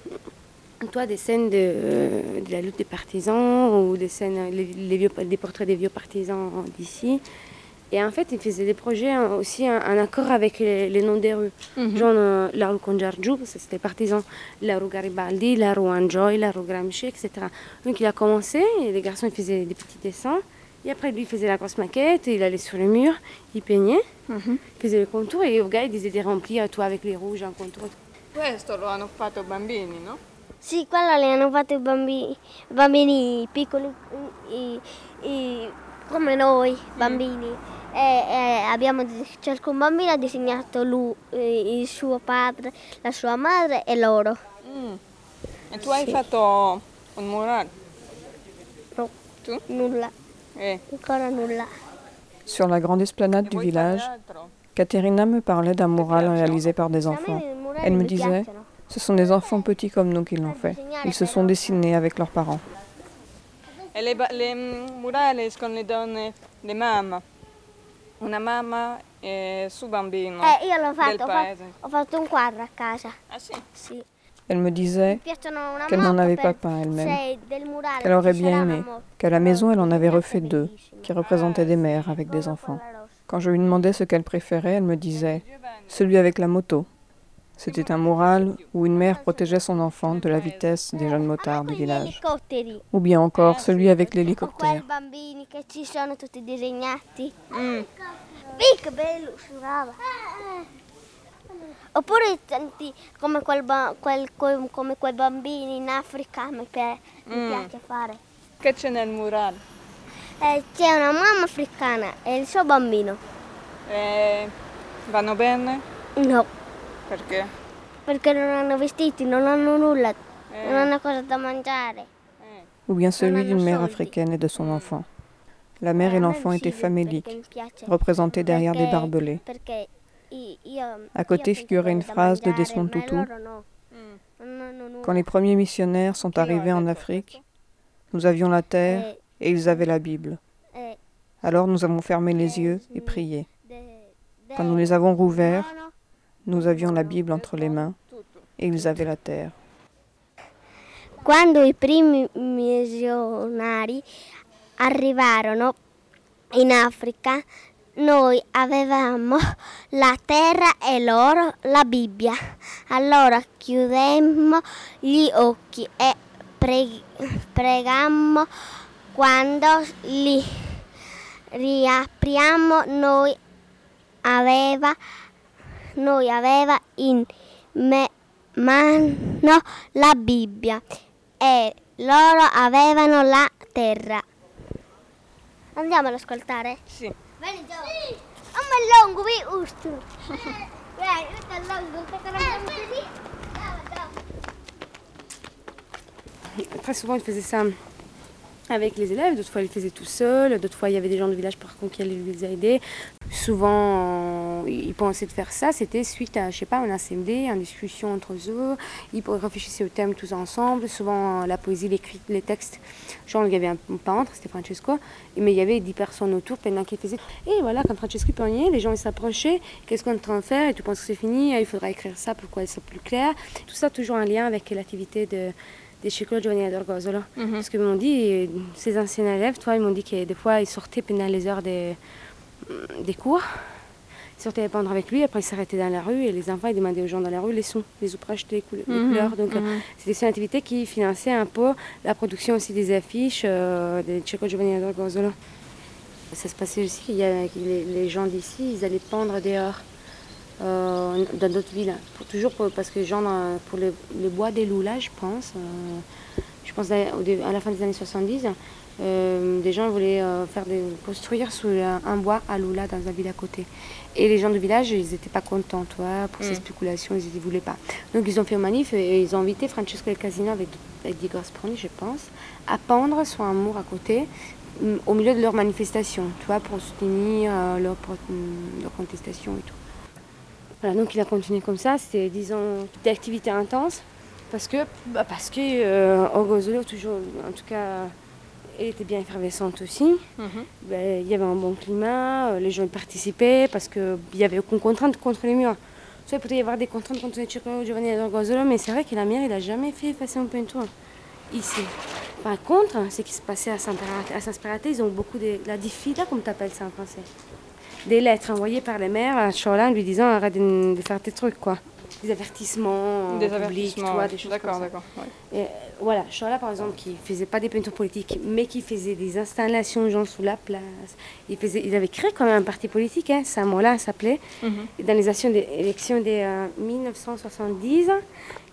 des scènes de la lutte des partisans, ou des scènes, des portraits des vieux partisans d'ici. Et en fait, il faisait des projets aussi en accord avec les noms des rues. Genre la rue Congiargiu, c'était les partisans, la rue Garibaldi, la rue Angioy, la rue Gramsci, etc. Donc il a commencé, et les garçons ils faisaient des petits dessins. Et après, lui, il faisait la grosse maquette, il allait sur le mur, il peignait, il faisait le contour, et au gars, il disait de remplir tout avec les rouges en contour. Questo lo hanno fatto bambini, no? Sì, quello le hanno fatto i bambini piccoli, come noi bambini. Ciascun bambino ha disegnato il suo padre, la sua madre e loro. E tu hai fatto un mural? No, Tu? nulla, ancora nulla. Sur la grande esplanade du village, Caterina me parlait d'un mural réalisé par des enfants. Elle me disait, ce sont des enfants petits comme nous qui l'ont fait. Ils se sont dessinés avec leurs parents. E le murales con le donne, le mamme. Una mamma e suo bambino. Io l'ho fatto, ho fatto un quadro a casa. Ah sì? Sì. Elle me disait qu'elle n'en avait pas peint elle-même, qu'elle aurait bien aimé, qu'à la maison elle en avait refait 2, qui représentaient des mères avec des enfants. Quand je lui demandais ce qu'elle préférait, elle me disait « celui avec la moto ». C'était un mural où une mère protégeait son enfant de la vitesse des jeunes motards du village. Ou bien encore celui avec l'hélicoptère. Bambini che ci sono tutti disegnati. Che bello, brava. Oppure senti come quei bambini in Africa mi piace fare. Che c'è nel mural? C'è una mamma africana e il suo bambino. Vanno bene? No. Perché? Perché non hanno vestiti, non hanno nulla, non hanno cosa da mangiare. Ou bien celui d'une mère africaine et de son enfant. La mère et l'enfant étaient faméliques, représentés derrière des barbelés. À côté figurait une phrase de Desmond Tutu. Quand les premiers missionnaires sont arrivés en Afrique, nous avions la terre et ils avaient la Bible. Alors nous avons fermé les yeux et prié. Quand nous les avons rouverts, nous avions la Bible entre les mains et ils avaient la terre. Quando i primi missionari arrivarono in Africa, noi avevamo la terra e loro la Bibbia. Allora chiudemmo gli occhi e pregammo. Quando li riapriamo, noi aveva in mano la Bibbia e loro avevano la terra. Andiamo ad ascoltare? Sì. Bene, Gio. Amma lungo, vi usto. Dai, sta lungo, Très souvent, il faisait ça avec les élèves, d'autres fois il le faisait tout seul, d'autres fois il y avait des gens du village par contre qui allaient les aider. Souvent, ils pensaient de faire ça, c'était suite à, je sais pas, un ACMD, une discussion entre eux, ils réfléchissaient au thème tous ensemble, souvent la poésie, les textes. Genre il y avait un peintre, c'était Francesco, mais il y avait 10 personnes autour pendant qu'il faisait. Et voilà, quand Francesco peignait, les gens ils s'approchaient, qu'est-ce qu'on est en train de faire, et tu penses que c'est fini, il faudra écrire ça pour qu'elle soit plus claire. Tout ça toujours en lien avec l'activité de Ciclo Giovanni d'Orgosolo. Parce qu'ils m'ont dit, ces anciens élèves, ils m'ont dit que des fois ils sortaient pendant les heures des cours, ils sortaient peindre avec lui, après ils s'arrêtaient dans la rue et les enfants ils demandaient aux gens dans la rue les sous pour acheter les couleurs. Donc c'était une activité qui finançait un peu la production aussi des affiches de Ciclo Giovanni d'Orgosolo. Ça se passait aussi qu'il y a les gens d'ici, ils allaient peindre dehors. Dans d'autres villes, parce que genre pour les bois des Loula, je pense à la fin des années 70, des gens voulaient construire sous un bois à Loula dans la ville à côté. Et les gens du village, ils n'étaient pas contents, pour ces spéculations, ils ne voulaient pas. Donc ils ont fait une manif et ils ont invité Francesco El Casino avec Diego Asproni, je pense, à pendre sur un mur à côté, au milieu de leur manifestation, pour soutenir leur contestation et tout. Voilà, donc il a continué comme ça, c'était, disons, des activités intenses, parce que Orgosolo, toujours, en tout cas, elle était bien effervescente aussi. Il y avait un bon climat, les gens participaient, parce qu'il n'y avait aucune contrainte contre les murs. Il peut y avoir des contraintes contre les Ciclo Giovanni d'Orgosolo, mais c'est vrai que la mairie n'a jamais fait effacer un peinture ici. Par contre, ce qui se passait à Saint-Sperate, ils ont beaucoup de la diffida, comme tu appelles ça en français. Des lettres envoyées par les maires à Chola lui disant arrête de faire tes trucs, quoi. Des avertissements publics, des choses comme ça. D'accord. Ouais. Et voilà, Chola par exemple, qui faisait pas des peintures politiques, mais qui faisait des installations genre sous la place. Il avait créé quand même un parti politique, Samola s'appelait. Et dans les élections de 1970,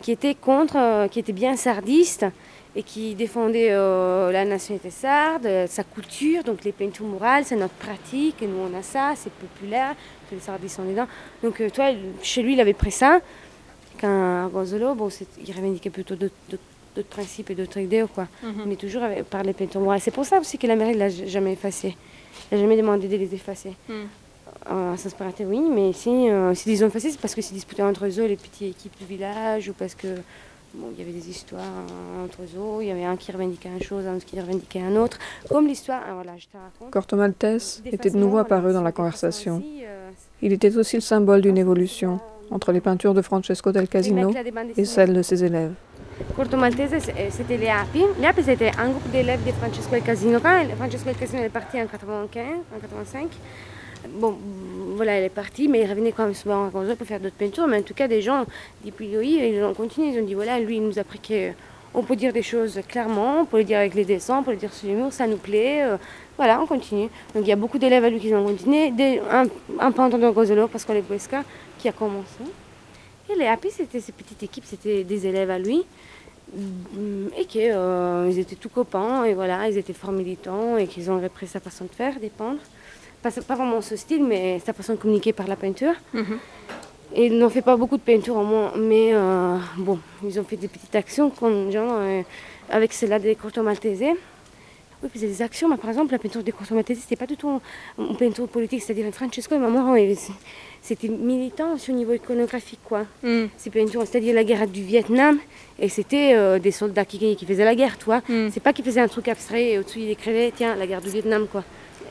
qui était qui était bien sardiste et qui défendait la nationalité sarde, sa culture, donc les peintures murales, c'est notre pratique, et nous on a ça, c'est populaire, tous les sardistes sont dedans. Donc toi, chez lui, il avait pris ça, qu'un Gozzolo, bon, il revendiquait plutôt d'autres principes et d'autres idées, quoi. Mais toujours par les peintures murales. C'est pour ça aussi que la mairie ne l'a jamais effacé. Elle n'a jamais demandé de les effacer. À Saint-Sparaté, oui, mais s'ils les ont effacés, c'est parce que c'est disputé entre eux, les petites équipes du village, ou parce que bon, il y avait des histoires entre eux, il y avait un qui revendiquait une chose, un autre qui revendiquait un autre. Comme l'histoire, voilà, je te raconte. Corto Maltese était de nouveau apparu dans la conversation. Il était aussi le symbole d'une évolution entre les peintures de Francesco del Casino et celles de ses élèves. Corto Maltese, c'était les Api. Les Api, c'était un groupe d'élèves de Francesco del Casino. Quand Francesco del Casino est parti en 85, bon, voilà, elle est partie, mais il revenait quand même souvent à Gozzolo pour faire d'autres peintures. Mais en tout cas, des gens d'Ipilioi, ils ont continué. Ils ont dit, voilà, lui, il nous a appris qu'on peut dire des choses clairement, on peut le dire avec les dessins, on peut le dire sur l'humour, ça nous plaît. Voilà, on continue. Donc il y a beaucoup d'élèves à lui qui ont continué. Un peintre de Gozzolo, Pasquale Puesca, qui a commencé. Et les Api, c'était ces petites équipes, c'était des élèves à lui. Et qu'ils étaient tous copains, et voilà, ils étaient fort militants, et qu'ils ont repris sa façon de faire, de peindre. Pas vraiment ce style, mais sa façon de communiquer par la peinture. Et ils n'ont fait pas beaucoup de peinture au moins, mais bon, ils ont fait des petites actions comme, genre, avec celle-là des Corto Maltese. Oui, ils faisaient des actions, mais par exemple, la peinture des Corto Maltese, c'était pas du tout une peinture politique, c'est-à-dire Francesco et Maman, c'était militant aussi au niveau iconographique, quoi. Ces peintures, c'est-à-dire la guerre du Vietnam, et c'était des soldats qui faisaient la guerre, toi. C'est pas qu'ils faisaient un truc abstrait et au-dessus ils écrivaient, tiens, la guerre du Vietnam, quoi.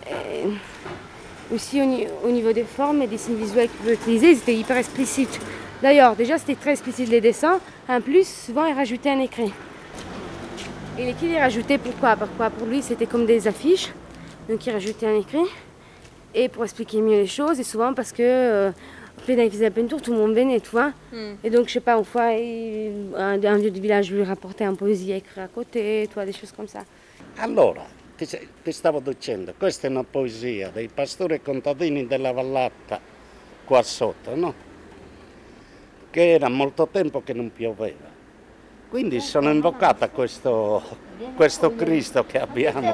Aussi au niveau des formes et des signes visuels qu'ils pouvaient utiliser, ils étaient hyper explicites. D'ailleurs, déjà c'était très explicite les dessins. En plus, souvent ils rajoutaient un écrit. Et l'écrit, il rajoutait pourquoi? Pour lui, c'était comme des affiches. Donc il rajoutait un écrit. Et pour expliquer mieux les choses, et souvent parce que quand il faisait la peinture, tout le monde venait, tu vois. Et donc, je sais pas, une fois, un vieux du village lui rapportait un poésie écrite à côté, tu vois, des choses comme ça. Allora, ti stavo dicendo, questa è una poesia dei pastori e contadini della vallata qua sotto, no? Che era molto tempo che non pioveva. Quindi sono invocata questo Cristo che abbiamo,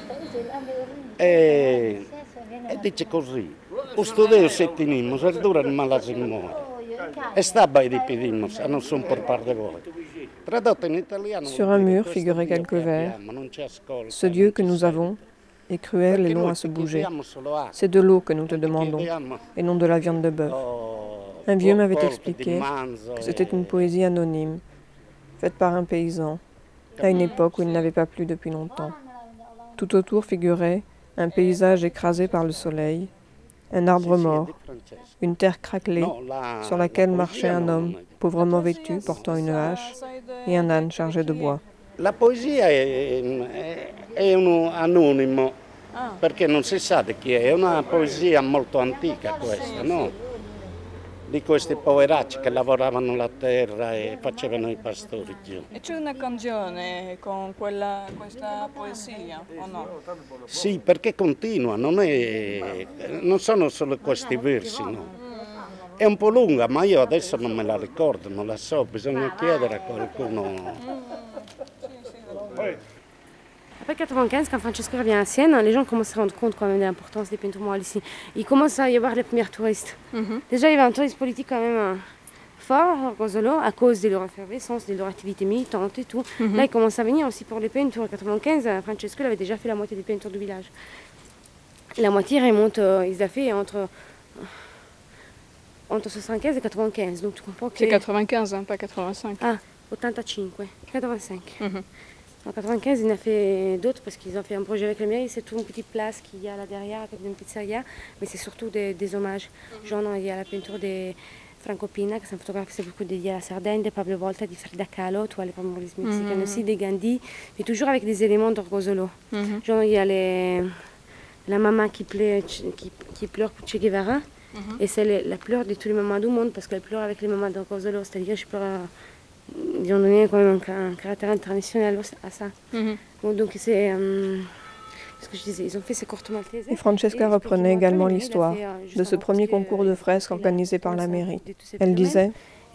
e dice così, questo Dio settimimo, serdura il malasimore, e sta bei dipidimos, a non son per parte voi. Sur un mur figuraient quelques vers. Ce Dieu que nous avons est cruel et long à se bouger. C'est de l'eau que nous te demandons, et non de la viande de bœuf. Un vieux m'avait expliqué que c'était une poésie anonyme, faite par un paysan, à une époque où il n'avait pas plu depuis longtemps. Tout autour figurait un paysage écrasé par le soleil, un arbre mort, une terre craquelée sur laquelle marchait un homme pauvrement vêtu portant une hache et un âne chargé de bois. La poesia è un anonimo, perché non si sa di chi è una poesia molto antica questa, no? Di questi poveracci che lavoravano la terra e facevano i pastori giù. E c'è una canzone con questa poesia, o no? Sì, perché continua, non sono solo questi versi, no? È un po' lunga, ma io adesso non me la ricordo, non la so, bisogna chiedere a qualcuno. Après 95, quand Francesco revient à Sienne, les gens commencent à se rendre compte quand même de l'importance des peintures murales ici. Il commence à y avoir les premiers touristes. Déjà, il y avait un tourisme politique quand même fort à Gozzolo à cause de leur effervescence, de leur activité militante et tout. Là, il commence à venir aussi pour les peintures. En 95, Francesco avait déjà fait la moitié des peintures du village. La moitié remonte, il a fait entre 75 et 95, donc tu comprends que... C'est 95, hein, pas 85. Ah, 85, 85. En 95, il en a fait d'autres parce qu'ils ont fait un projet avec la mairie. C'est toute une petite place qu'il y a là derrière avec une pizzeria, mais c'est surtout des hommages. Genre, il y a la peinture de Franco Pina, qui est un photographe qui s'est beaucoup dédié à la Sardaigne, de Pablo Volta, de Frida Kahlo, tu vois, les pamoristes mexicains aussi, des Gandhi, mais toujours avec des éléments de Gozzolo. Genre, il y a la maman qui pleure pour Che Guevara, et c'est la pleure de tous les mamans du monde, parce qu'elle pleure avec les mamans de Gozzolo, c'est-à-dire je pleure... Ils ont donné quand même un caractère international à ça. Bon, donc c'est ce que je disais, ils ont fait ces Corto Maltese. Et Francesca reprenait également l'histoire de ce premier concours de fresques organisé par la mairie. Elle disait: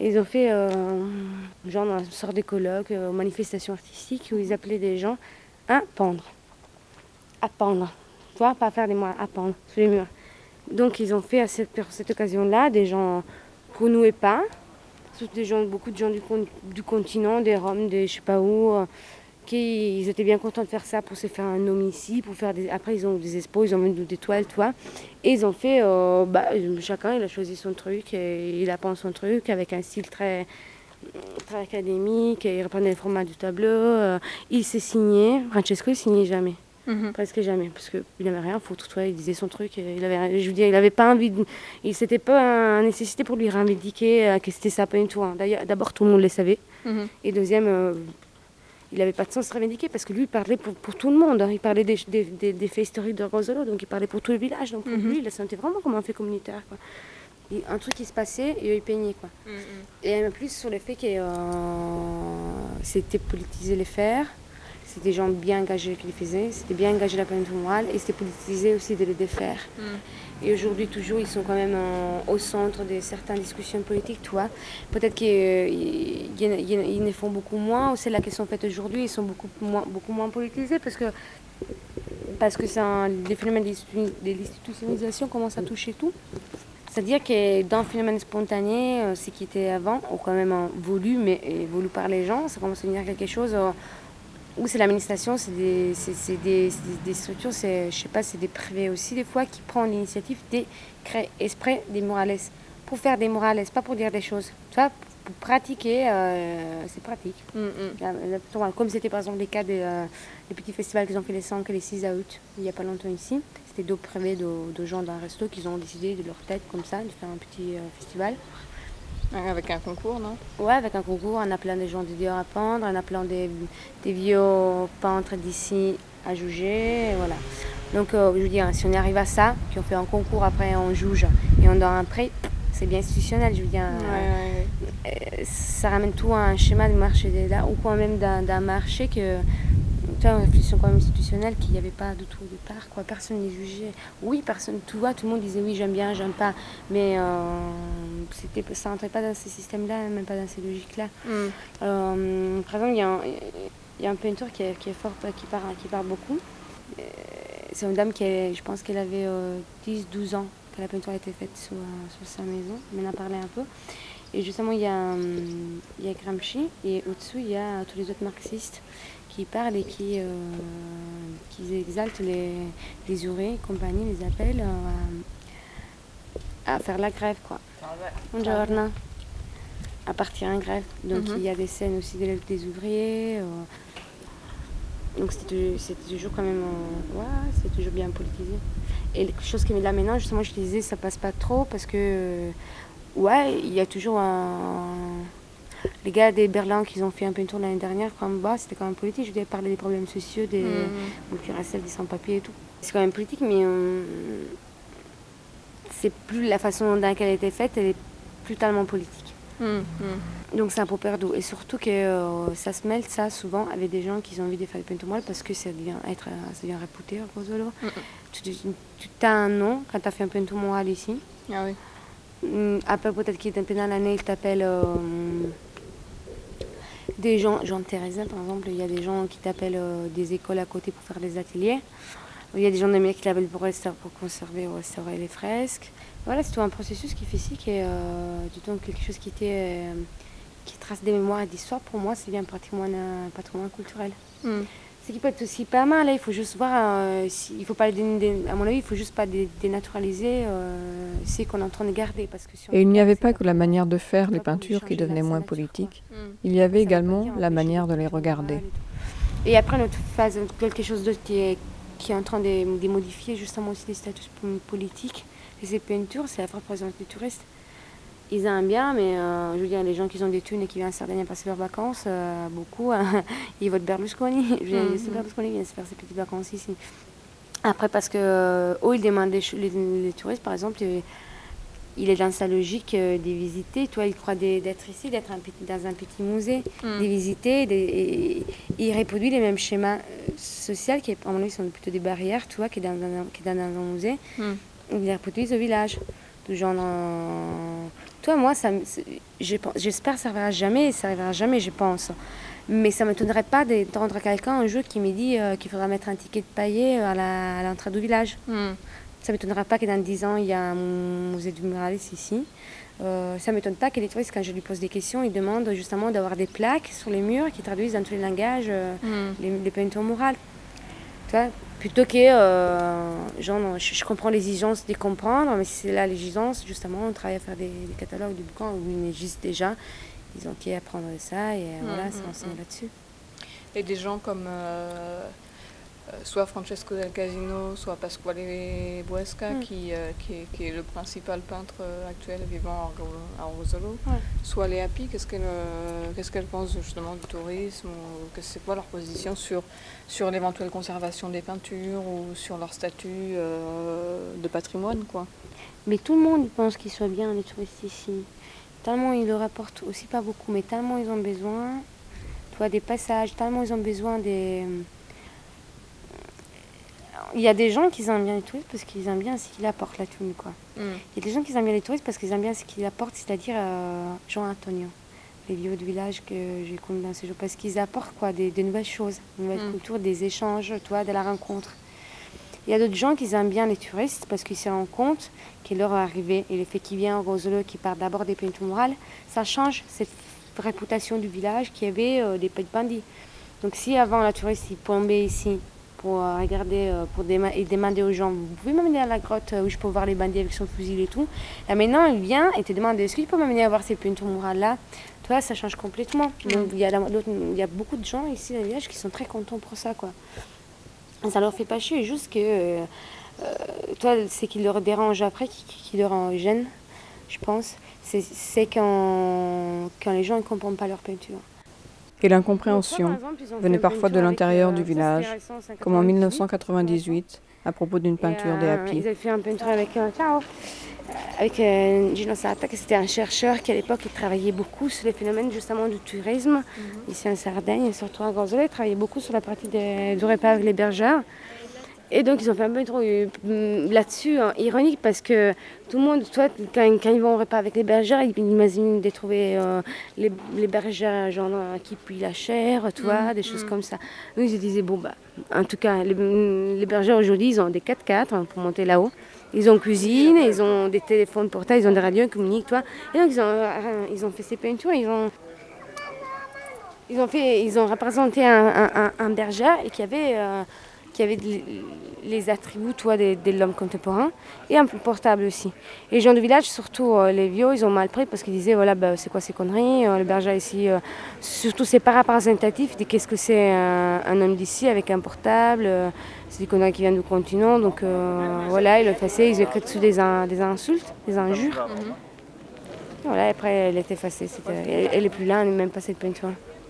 Ils ont fait genre une sorte de colloque, manifestation artistique où ils appelaient des gens à pendre. À pendre. Tu vois, pas faire des mots, à pendre sur les murs. Donc ils ont fait à cette occasion-là des gens connus et pas, surtout des gens, beaucoup de gens du continent, des Roms, des je sais pas où, qui ils étaient bien contents de faire ça pour se faire un nom ici, pour faire des. Après ils ont des expos, ils ont mis des toiles, tu vois. Et ils ont fait, chacun il a choisi son truc, et il a peint son truc avec un style très académique, et il reprenait le format du tableau. Il s'est signé, Francesco il signait jamais. Presque jamais, parce qu'il n'avait rien à foutre, tu vois, il disait son truc, il avait pas envie c'était pas une nécessité pour lui revendiquer que c'était sa peinture. Hein. D'ailleurs, d'abord tout le monde le savait, et deuxième, il n'avait pas de sens de se revendiquer, parce que lui il parlait pour tout le monde, hein. Il parlait des faits historiques de Rosolo, donc il parlait pour tout le village, donc pour lui il le sentait vraiment comme un fait communautaire, quoi. Un truc qui se passait et eux ils peignaient, quoi. Et même plus sur le fait que c'était politiser les fers. C'était des gens bien engagés qui les faisaient, c'était bien engagé la peinture murale et c'était politisé aussi de les défaire. Et aujourd'hui, toujours, ils sont quand même au centre de certaines discussions politiques, tu vois. Peut-être qu'ils ne font beaucoup moins, ou celles qui sont faites aujourd'hui, ils sont beaucoup moins politisés parce que les phénomènes de l'institutionnalisation commencent à toucher tout. C'est-à-dire que dans le phénomène spontané, ce qui était avant, ou quand même voulu, mais voulu par les gens, ça commence à devenir quelque chose où c'est l'administration, c'est des structures, je sais pas, c'est des privés aussi des fois qui prennent l'initiative de créer exprès des murales. Pour faire des murales, pas pour dire des choses. Tu vois, pour pratiquer, c'est pratique. Comme c'était par exemple les cas des petits festivals qu'ils ont fait les 5 et les 6 août, il n'y a pas longtemps ici. C'était deux privés de gens d'un resto qui ont décidé de leur tête comme ça, de faire un petit festival. Avec un concours, non? Ouais, avec un concours, en appelant des gens de dehors à pendre, en appelant des vieux peintres d'ici à juger, et voilà. Donc, je veux dire, si on arrive à ça, puis on fait un concours, après on juge et on donne un prix, c'est bien institutionnel, je veux dire. Ça ramène tout à un schéma de marché là, ou quand même d'un marché que. Une réflexion quand même institutionnelle qu'il n'y avait pas du tout au départ, quoi. Personne ne jugeait. Oui, personne, tout le monde disait oui, j'aime bien, j'aime pas, mais ça n'entrait pas dans ces systèmes-là, même pas dans ces logiques-là. Par exemple, il y a un peintre qui est fort, qui parle beaucoup. C'est une dame je pense qu'elle avait 10-12 ans quand la peinture a été faite sur sa maison, elle m'en a parlé un peu. Et justement, il y a Gramsci, et au-dessous, il y a tous les autres marxistes qui parlent et qui exaltent les ouvriers et compagnie, les appellent à faire la grève, quoi. Buongiorno. À partir en grève. Donc il y a des scènes aussi des ouvriers. Donc c'est toujours quand même... c'est toujours bien politisé. Et quelque chose qui là maintenant, justement, je te disais, ça passe pas trop parce que... il y a toujours les gars des Berlin qui ont fait un peinture l'année dernière, c'était quand même politique. Je devais parler des problèmes sociaux, des multiraciales, des sans-papiers et tout. C'est quand même politique, mais c'est plus la façon dont elle a été faite, elle est plus tellement politique. Donc c'est un peu perdu. Et surtout que ça se mêle, ça, souvent, avec des gens qui ont envie de faire des peintures murales parce que ça devient réputé, Rosolo. Tu as un nom quand tu as fait un peinture murale ici. Ah oui. Après, peut-être qu'il est pendant l'année, il t'appelle des gens, Jean-Thérèse par exemple, il y a des gens qui t'appellent des écoles à côté pour faire des ateliers. Il y a des gens de mer qui t'appellent pour conserver ou restaurer les fresques. Voilà, c'est tout un processus qui fait ici, qui est quelque chose qui trace des mémoires et d'histoire. Pour moi, c'est bien un patrimoine culturel. Ce qui peut être aussi pas mal, il faut juste voir, il faut pas, à mon avis, il faut juste pas dénaturaliser ce qu'on est en train de garder. Parce que et il n'y avait pas que la manière de faire les peintures qui devenaient moins politiques, il y avait également la manière de les regarder. Et après, notre phase, quelque chose d'autre qui est en train de modifier justement aussi les statuts politiques de ces peintures, c'est la forte présence des touristes. Ils aiment bien, mais je veux dire, les gens qui ont des thunes et qui viennent à Sardaigne passer leurs vacances, beaucoup, ils votent Berlusconi. C'est Berlusconi qui vient se faire ses petites vacances ici. Après, parce que ils demandent les touristes, par exemple, il est dans sa logique de visiter. Toi, il croit d'être ici, d'être dans un petit musée, de visiter. Et il reproduit les mêmes schémas sociaux qui, à mon avis, sont plutôt des barrières, tu vois, qui est dans un musée. Ils les reproduisent au village. Du genre Toi, moi, j'espère que ça n'arrivera jamais, ça n'arrivera jamais, je pense. Mais ça ne m'étonnerait pas d'entendre quelqu'un un jour qui me dit qu'il faudra mettre un ticket de paillet à l'entrée du village. Ça ne m'étonnerait pas que dans 10 ans, il y a un musée du murales ici. Ça ne m'étonne pas que les touristes, quand je lui pose des questions, ils demandent justement d'avoir des plaques sur les murs qui traduisent dans tous les langages les peintures murales. Tu vois, plutôt que, je comprends l'exigence de comprendre, mais si c'est là l'exigence, justement, on travaille à faire des catalogues, des bouquins où il existe déjà. Ils ont qu'à apprendre ça et voilà, s'enseigner là-dessus. Et des gens comme soit Francesco del Casino, soit Pasquale Buesca, qui est le principal peintre actuel vivant à Rosolo, soit les Happy, qu'est-ce qu'elles pensent justement du tourisme, ou c'est quoi leur position sur l'éventuelle conservation des peintures ou sur leur statut de patrimoine, quoi. Mais tout le monde pense qu'ils soient bien, les touristes ici. Tellement ils leur apportent aussi pas beaucoup, mais tellement ils ont besoin, tu vois, des passages, tellement ils ont besoin des... Il y a des gens qui aiment bien les touristes parce qu'ils aiment bien ce qu'ils apportent la thune, quoi. Il y a des gens qui aiment bien les touristes parce qu'ils aiment bien ce qu'ils apportent, c'est-à-dire Jean Antonio, les vieux du village que j'ai connus dans ces jours, parce qu'ils apportent quoi, des nouvelles choses, une nouvelle culture, des échanges, tu vois, de la rencontre. Il y a d'autres gens qui aiment bien les touristes parce qu'ils se rendent compte que leur arrivée et le fait qu'ils viennent au Rosolo, qui part d'abord des peintures murales, ça change cette réputation du village qui avait des petits bandits. Donc si avant la touriste il tombait ici pour regarder, et demander aux gens, vous pouvez m'amener à la grotte où je peux voir les bandits avec son fusil et tout. Là maintenant il vient et te demande, est-ce que tu peux m'amener à voir ces peintures murales là? Tu vois, ça change complètement. Donc il y a beaucoup de gens ici dans le village qui sont très contents pour ça, quoi. Ça leur fait pas chier, juste que toi, ce qui leur dérange après, qui leur gêne, je pense, c'est quand les gens ne comprennent pas leur peinture. Et l'incompréhension venait parfois de l'intérieur du village, comme en 1998, à propos d'une peinture des Happy. Ils avaient fait une peinture avec Gino Sata, qui c'était un chercheur qui à l'époque travaillait beaucoup sur les phénomènes justement du tourisme, ici en Sardaigne, et surtout à Gorzola. Il travaillait beaucoup sur la partie du repas avec les bergères. Et donc ils ont fait un peu trop là-dessus, ironique, parce que tout le monde, toi, quand ils vont au repas avec les bergères, ils imaginent de trouver les bergères genre, qui puent la chair, tu vois, des choses comme ça. Donc ils se disaient, bon, bah, en tout cas, les bergères aujourd'hui, ils ont des 4x4 pour monter là-haut. Ils ont cuisine, ils ont des téléphones portables, ils ont des radios, ils communiquent, toi. Et donc ils ont fait ces peintures, ils ont représenté un berger et qui avait les attributs, toi, de l'homme contemporain, et un portable aussi. Et les gens du village, surtout les vieux, ils ont mal pris parce qu'ils disaient, voilà, bah, c'est quoi ces conneries, le berger ici, surtout c'est pas représentatif de qu'est-ce que c'est un homme d'ici avec un portable, c'est des conneries qui viennent du continent, donc voilà, ils l'effaçaient, ils écrivaient dessus des insultes, des injures. Voilà, après elle était effacée, elle est plus là, elle n'est même pas cette peinture.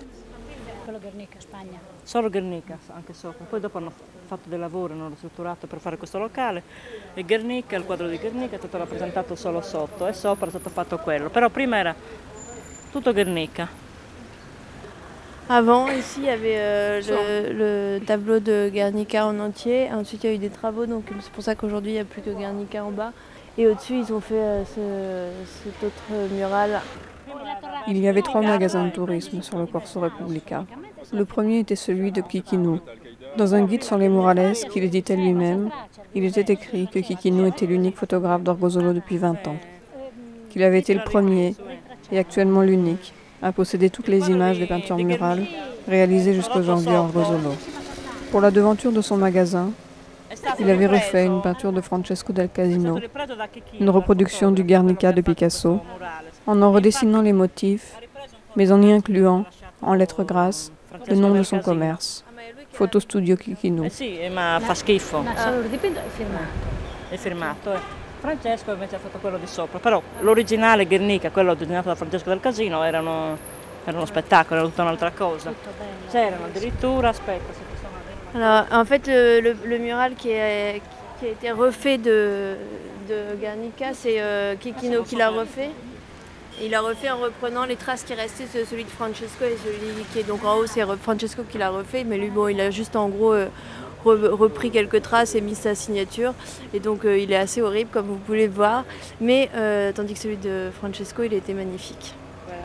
Solo Guernica, anche sopra. Poi dopo hanno fatto dei lavori, hanno ristrutturato per fare questo locale. E Guernica, il quadro di Guernica è stato rappresentato solo sotto e sopra è stato fatto quello. Però prima era tutto Guernica. Avant, ici, il y avait le tableau de Guernica en entier. Ensuite, il y a eu des travaux, donc c'est pour ça qu'aujourd'hui, il n'y a plus que Guernica en bas. Et au-dessus, ils ont fait cet autre mural. Il y avait 3 magasins de tourisme sur le Corso Repubblica. Le premier était celui de Kikino. Dans un guide sur les murales qu'il éditait lui-même, il était écrit que Kikino était l'unique photographe d'Orgosolo depuis 20 ans. Qu'il avait été le premier, et actuellement l'unique, à posséder toutes les images des peintures murales réalisées jusqu'aujourd'hui à Orgosolo. Pour la devanture de son magasin, il avait refait une peinture de Francesco del Casino, une reproduction du Guernica de Picasso, en redessinant les motifs, mais en y incluant, en lettres grasses, le nom de son commerce, Photo Studio Kikino. Sì, ma fa schifo. Solo il dipinto è firmato. È firmato. Francesco invece ha fatto quello di sopra, però l'originale Guernica, quello disegnato da Francesco del Casino, era uno spettacolo, era tutta un'altra cosa. C'erano addirittura, aspetta, se ci sono dei... Alors, en fait, le mural qui a été refait de Guernica, c'est Kikino qui l'a refait. Il l'a refait en reprenant les traces qui restaient de celui de Francesco et celui qui est donc en haut, c'est Francesco qui l'a refait, mais lui, bon, il a juste en gros repris quelques traces et mis sa signature. Et donc il est assez horrible comme vous pouvez le voir, mais tandis que celui de Francesco il était magnifique.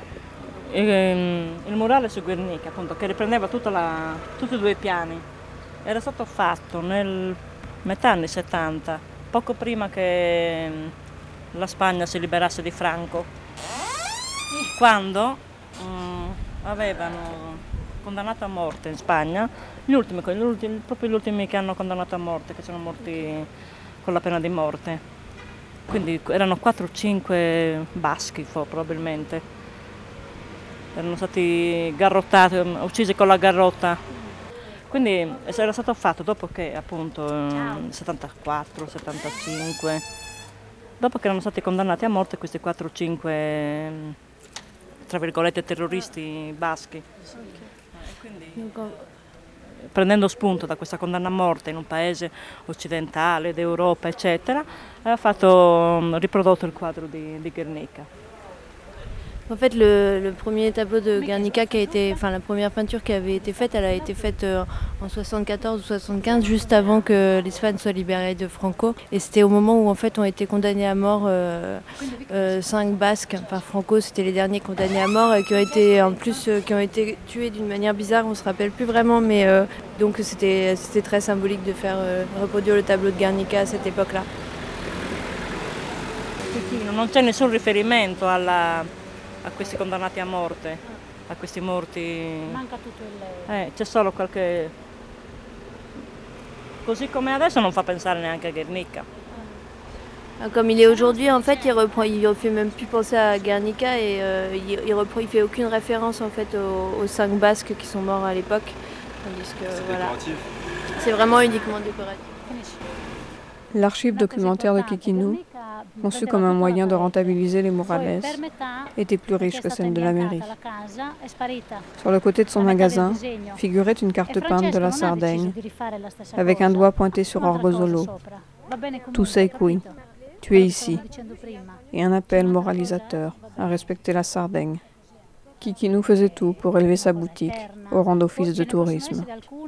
Il murale su Guernica, appunto, che riprendeva tutti e due i piani, era stato fatto nel metà anni 70, poco prima che la Spagna si liberasse di Franco, quando avevano condannato a morte in Spagna proprio gli ultimi che hanno condannato a morte, che sono morti con la pena di morte. Quindi erano 4 o 5 baschi probabilmente. Erano stati garrottati, uccisi con la garrotta. Quindi era stato fatto dopo che appunto nel 74, 75, dopo che erano stati condannati a morte questi 4 o 5 tra virgolette terroristi baschi. Quindi, prendendo spunto da questa condanna a morte in un paese occidentale, d'Europa, eccetera, ha riprodotto il quadro di Guernica. En fait, le premier tableau de Guernica la première peinture qui avait été faite, elle a été faite en 74 ou 75, juste avant que l'Espagne soit libérée de Franco. Et c'était au moment où en fait ont été condamnés à mort 5 Basques par Franco. C'était les derniers condamnés à mort et qui ont été tués d'une manière bizarre. On se rappelle plus vraiment, mais donc c'était très symbolique de faire reproduire le tableau de Guernica à cette époque-là. Non c'è nessun riferimento a questi condannati a morte, a questi morti. Manca tutto il... C'è solo qualche... Così come adesso non fa pensare neanche a Guernica. Comme il est aujourd'hui, en fait, il fait même plus penser à Guernica et il fait aucune référence en fait aux 5 Basques qui sont morts à l'époque. Décoratif. C'est vraiment uniquement décoratif. L'archive documentaire de Kikinu, conçue comme un moyen de rentabiliser les murales, était plus riche que celle de la mairie. Sur le côté de son magasin figurait une carte peinte de la Sardaigne, avec un doigt pointé sur Orgosolo. Tu sei qui, tu es ici, et un appel moralisateur à respecter la Sardaigne. Kikinu faisait tout pour élever sa boutique au rang d'office de tourisme.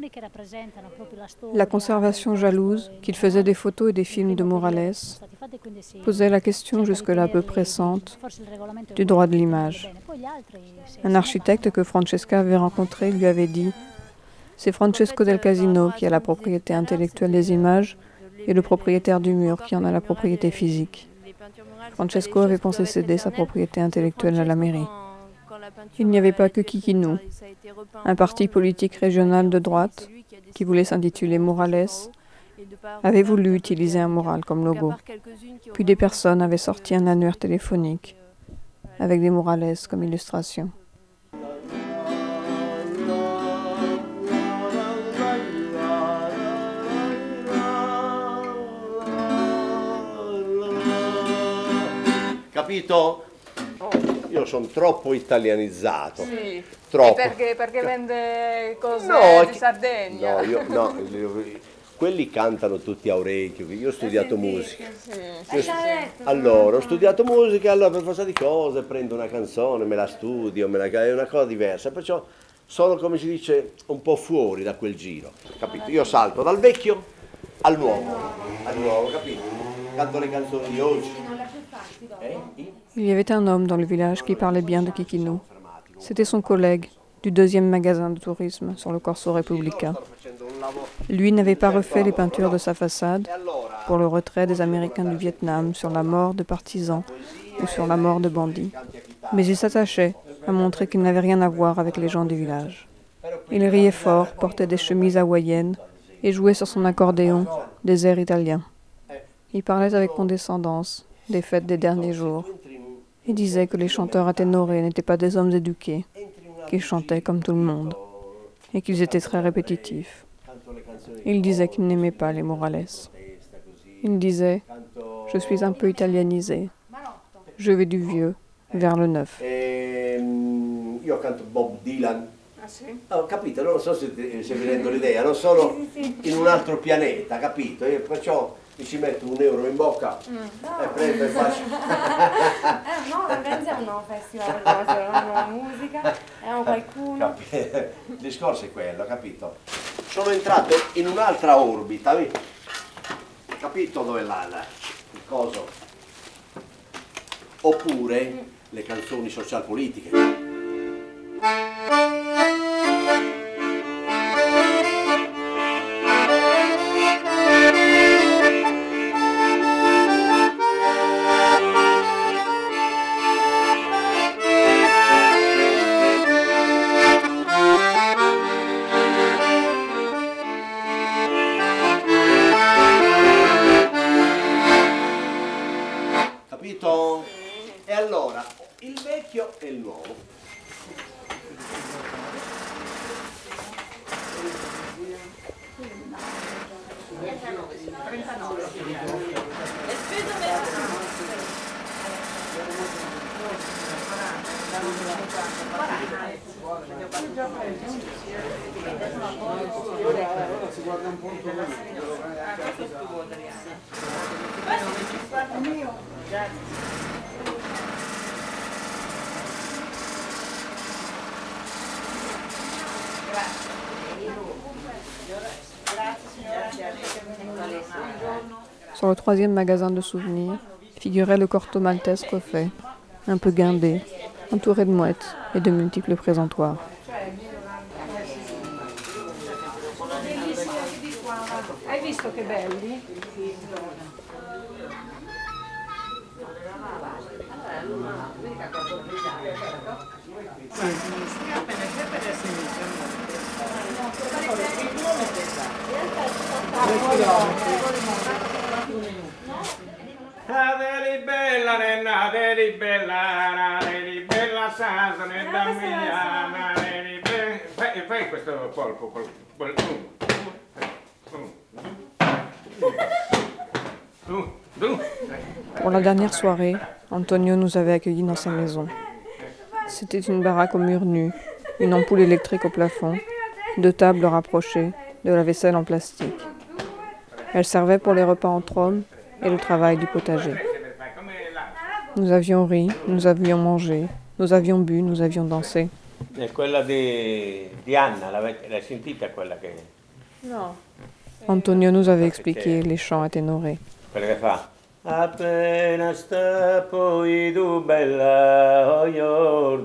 La conservation jalouse, qu'il faisait des photos et des films de Morales, posait la question jusque-là peu pressante du droit de l'image. Un architecte que Francesca avait rencontré lui avait dit « C'est Francesco del Casino qui a la propriété intellectuelle des images et le propriétaire du mur qui en a la propriété physique. » Francesco avait pensé céder sa propriété intellectuelle à la mairie. Il n'y avait pas que Kikinu. Un parti politique régional de droite, qui voulait s'intituler Morales, avait voulu utiliser un mural comme logo. Puis des personnes avaient sorti un annuaire téléphonique, avec des Morales comme illustration. Capito? Io sono troppo italianizzato. Sì. Troppo. Perché vende cose di Sardegna. Quelli cantano tutti a orecchio. Io ho studiato musica. Sì. Allora, ho studiato musica, allora per forza di cose prendo una canzone, me la studio, è una cosa diversa. Perciò sono, come si dice, un po' fuori da quel giro. Capito? Io salto dal vecchio al nuovo, capito? Canto le canzoni di oggi. Il y avait un homme dans le village qui parlait bien de Kikinu. C'était son collègue du 2e magasin de tourisme sur le Corso Repubblica. Lui n'avait pas refait les peintures de sa façade pour le retrait des Américains du Vietnam sur la mort de partisans ou sur la mort de bandits. Mais il s'attachait à montrer qu'il n'avait rien à voir avec les gens du village. Il riait fort, portait des chemises hawaïennes et jouait sur son accordéon des airs italiens. Il parlait avec condescendance des fêtes des derniers jours. Il disait que les chanteurs atténorés n'étaient pas des hommes éduqués, qu'ils chantaient comme tout le monde, et qu'ils étaient très répétitifs. Il disait qu'il n'aimait pas les Morales. Il disait « Je suis un peu italianisé. Je vais du vieux vers le neuf. » Io canto Bob Dylan. Ho capito, non so se vi rendo l'idea, non sono in un altro pianeta, capito? Io perciò mi ci metto €1 in bocca e prendo e faccio. No, organizziamo un festival, una musica, abbiamo qualcuno. Il discorso è quello, capito? sono entrato in un'altra orbita, capito dove il coso? Oppure le canzoni socialpolitiche. Capito? E allora, il vecchio e il nuovo. Sur le troisième magasin de souvenirs figurait le corto maltese coiffé, un peu guindé, entouré de mouettes et de multiples présentoirs. Hai visto che belli? Adeli bella nena, adeli bella sasa nella migliana, adeli bella. Fai questo polpo. Pour la dernière soirée, Antonio nous avait accueillis dans sa maison. C'était une baraque aux murs nus, une ampoule électrique au plafond, 2 tables rapprochées, de la vaisselle en plastique. Elle servait pour les repas entre hommes et le travail du potager. Nous avions ri, nous avions mangé, nous avions bu, nous avions dansé. È quella di Anna, l'hai sentita quella che... No. Antonio nous avait expliqué les chants atténorés. Quella che fa... Appena sta poi tu bella, oior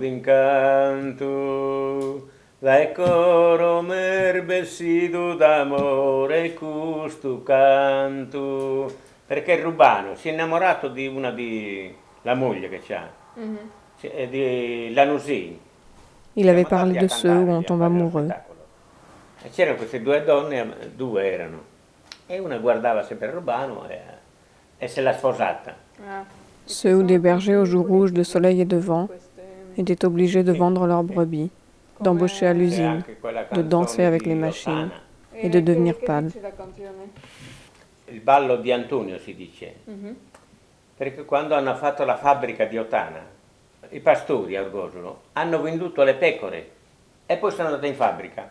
d'incanto, dai coro mer vestito d'amore questo canto. Perché il rubano si è innamorato di una la moglie che c'ha, di Lanusì. Il avait parlé de ceux où on tombe amoureux. E c'erano queste 2 donne, 2 erano, e una guardava sempre il rubano e se l'ha sposata. Ceux où des bergers aux joues rouges de soleil et de vent étaient obligés de vendre leurs brebis, d'embaucher à l'usine, de danser avec les machines et de devenir pâles. Il ballo di Antonio si dice, perché quando hanno fatto la fabbrica di Ottana, i pastori a Orgosolo hanno venduto le pecore e poi sono andati in fabbrica.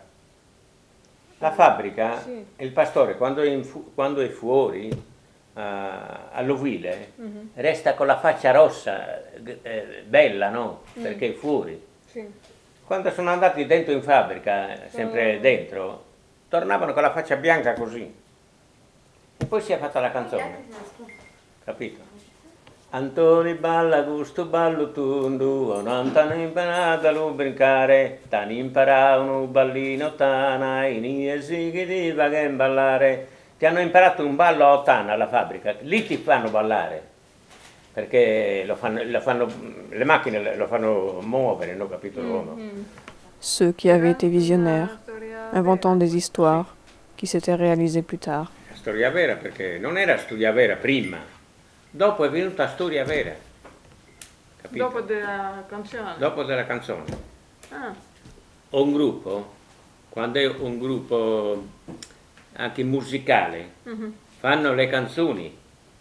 La fabbrica, il pastore quando è fuori all'ovile resta con la faccia rossa, bella, no? Perché è fuori. Quando sono andati dentro in fabbrica, sempre dentro, tornavano con la faccia bianca così. E poi si è fatta la canzone, capito? Antoni balla gusto ballo tundu, non t'hanno imparato a brincare, t'hanno imparato un ballino tana, i niesi di vaghe ballare. Ti hanno imparato un ballo a Ottana alla fabbrica, lì ti fanno ballare, perché le macchine lo fanno muovere, non capito l'uomo. Ceux qui avaient été visionnaires, inventant des histoires qui s'étaient réalisées plus tard. Storia vera, perché non era storia vera prima, dopo è venuta storia vera, capito? Dopo della canzone? Dopo della canzone. Ah. Un gruppo, quando è un gruppo anche musicale, fanno le canzoni,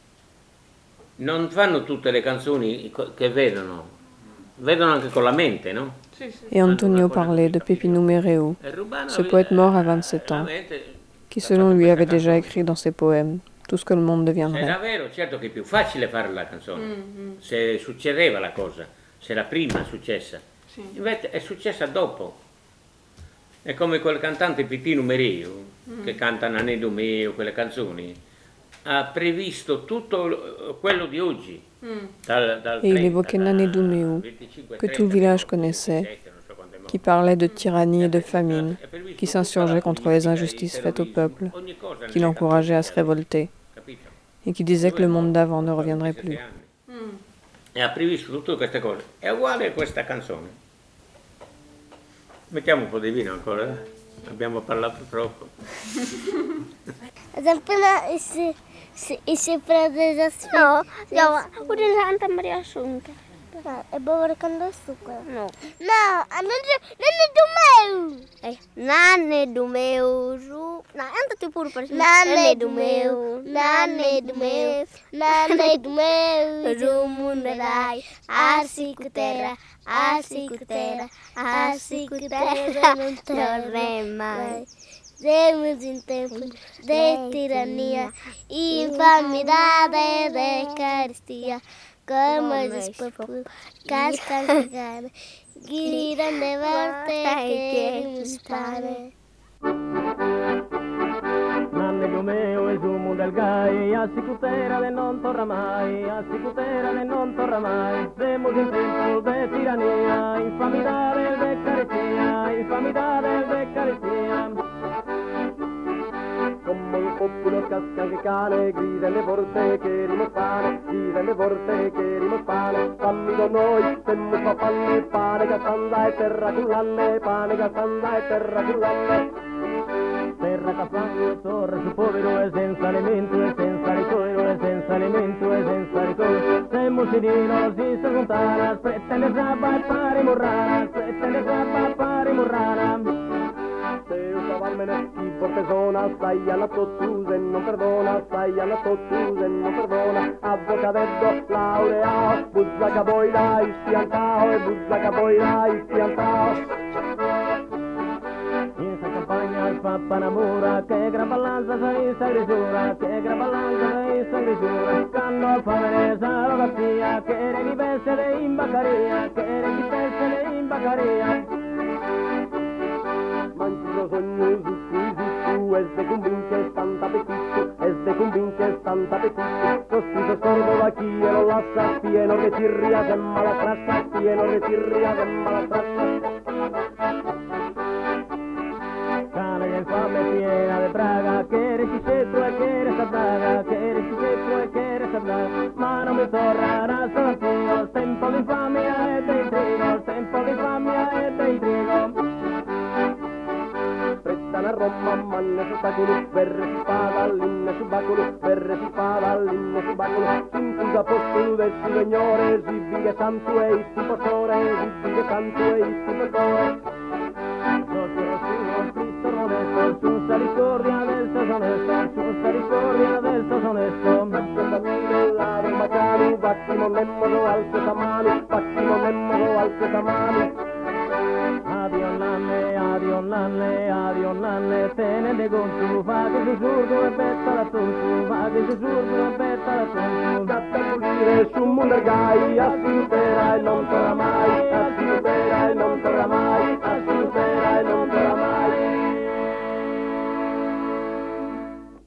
non fanno tutte le canzoni che vedono anche con la mente, no? Et Antonio parlait de Pepinou Mereu, ce poète mort à 27 ans, qui selon lui avait déjà écrit dans ses poèmes tout ce que le monde deviendrait. Se era vero, certo che è più facile fare la canzone, se succedeva la cosa, se la prima è successa, invece è successa dopo. È come quel cantante Pipino Mereu, che canta Nanè Dumeo, quelle canzoni, ha previsto tutto quello di oggi. Et il évoquait Nané Douméou, que tout le village connaissait, qui parlait de tyrannie et de famine, qui s'insurgeait contre les injustices faites au peuple, qui l'encourageait à se révolter, et qui disait que le monde d'avant ne reviendrait plus. E ha previsto tutte queste cose. È uguale a questa canzone. Mettiamo un po' di vino ancora, abbiamo parlato troppo. E se prende da no, udah santai Maria Sunka. E bawa kandang suka. No. Nane Dumeu. Nah, anta tu pur persis. Nane Dumeu. Rumunderai. Arsikutera. Non tornerei mai. Temos em tempo de tirania, infamidade de carestia, camas espapul, casca cagada, gritam de morte queremos pane. Nanne Dumeu e Zumu del Gai, a sicutera de non torna mai, Temos em tempo de tirania, infamidade de carestia. Come il popolo casca che cane, grida le porte che rimostane, fammi con noi, semmo papalli, pane cassanda e terra cullande, terra cassanda, torre su povero e senza alimento, semmo sidino, si sa contana, spretta le zabba e pare murrana, se usavalmene chi portesona, stai alla tottuse, non perdona, avvocadetto, laureao, buzza caboira, istiantao, in sta campagna il papà namora, che gran ballanza sei sta grisura, canno al famene sarò gazzia, che rechi pensere in baccaria, Mangiuro sogno su, es de convince stanta petito, sostiso sordo da chi e lo lascia, pieno che tirria se mala traccia, Cane che fame piena de praga, che reciceto e che resta daga, ma non mi tornerà solo Dio, tempo di famiglia e di intrigo, Prettana a Roma, manne su tacolo, verre si spada, l'inne su bacolo, Sincusa postulu del Signore, Sibbige santo e itti pastore, Sotto Cristo modesto, su sta discordia del sosonesto, Lado bacano, battimo nemmolo alzo tamani, Adio nanne, tene de gontu, fa che si surgo e betta la tontu, Gatta pulire su Mundergai, a sicutera e non torna mai,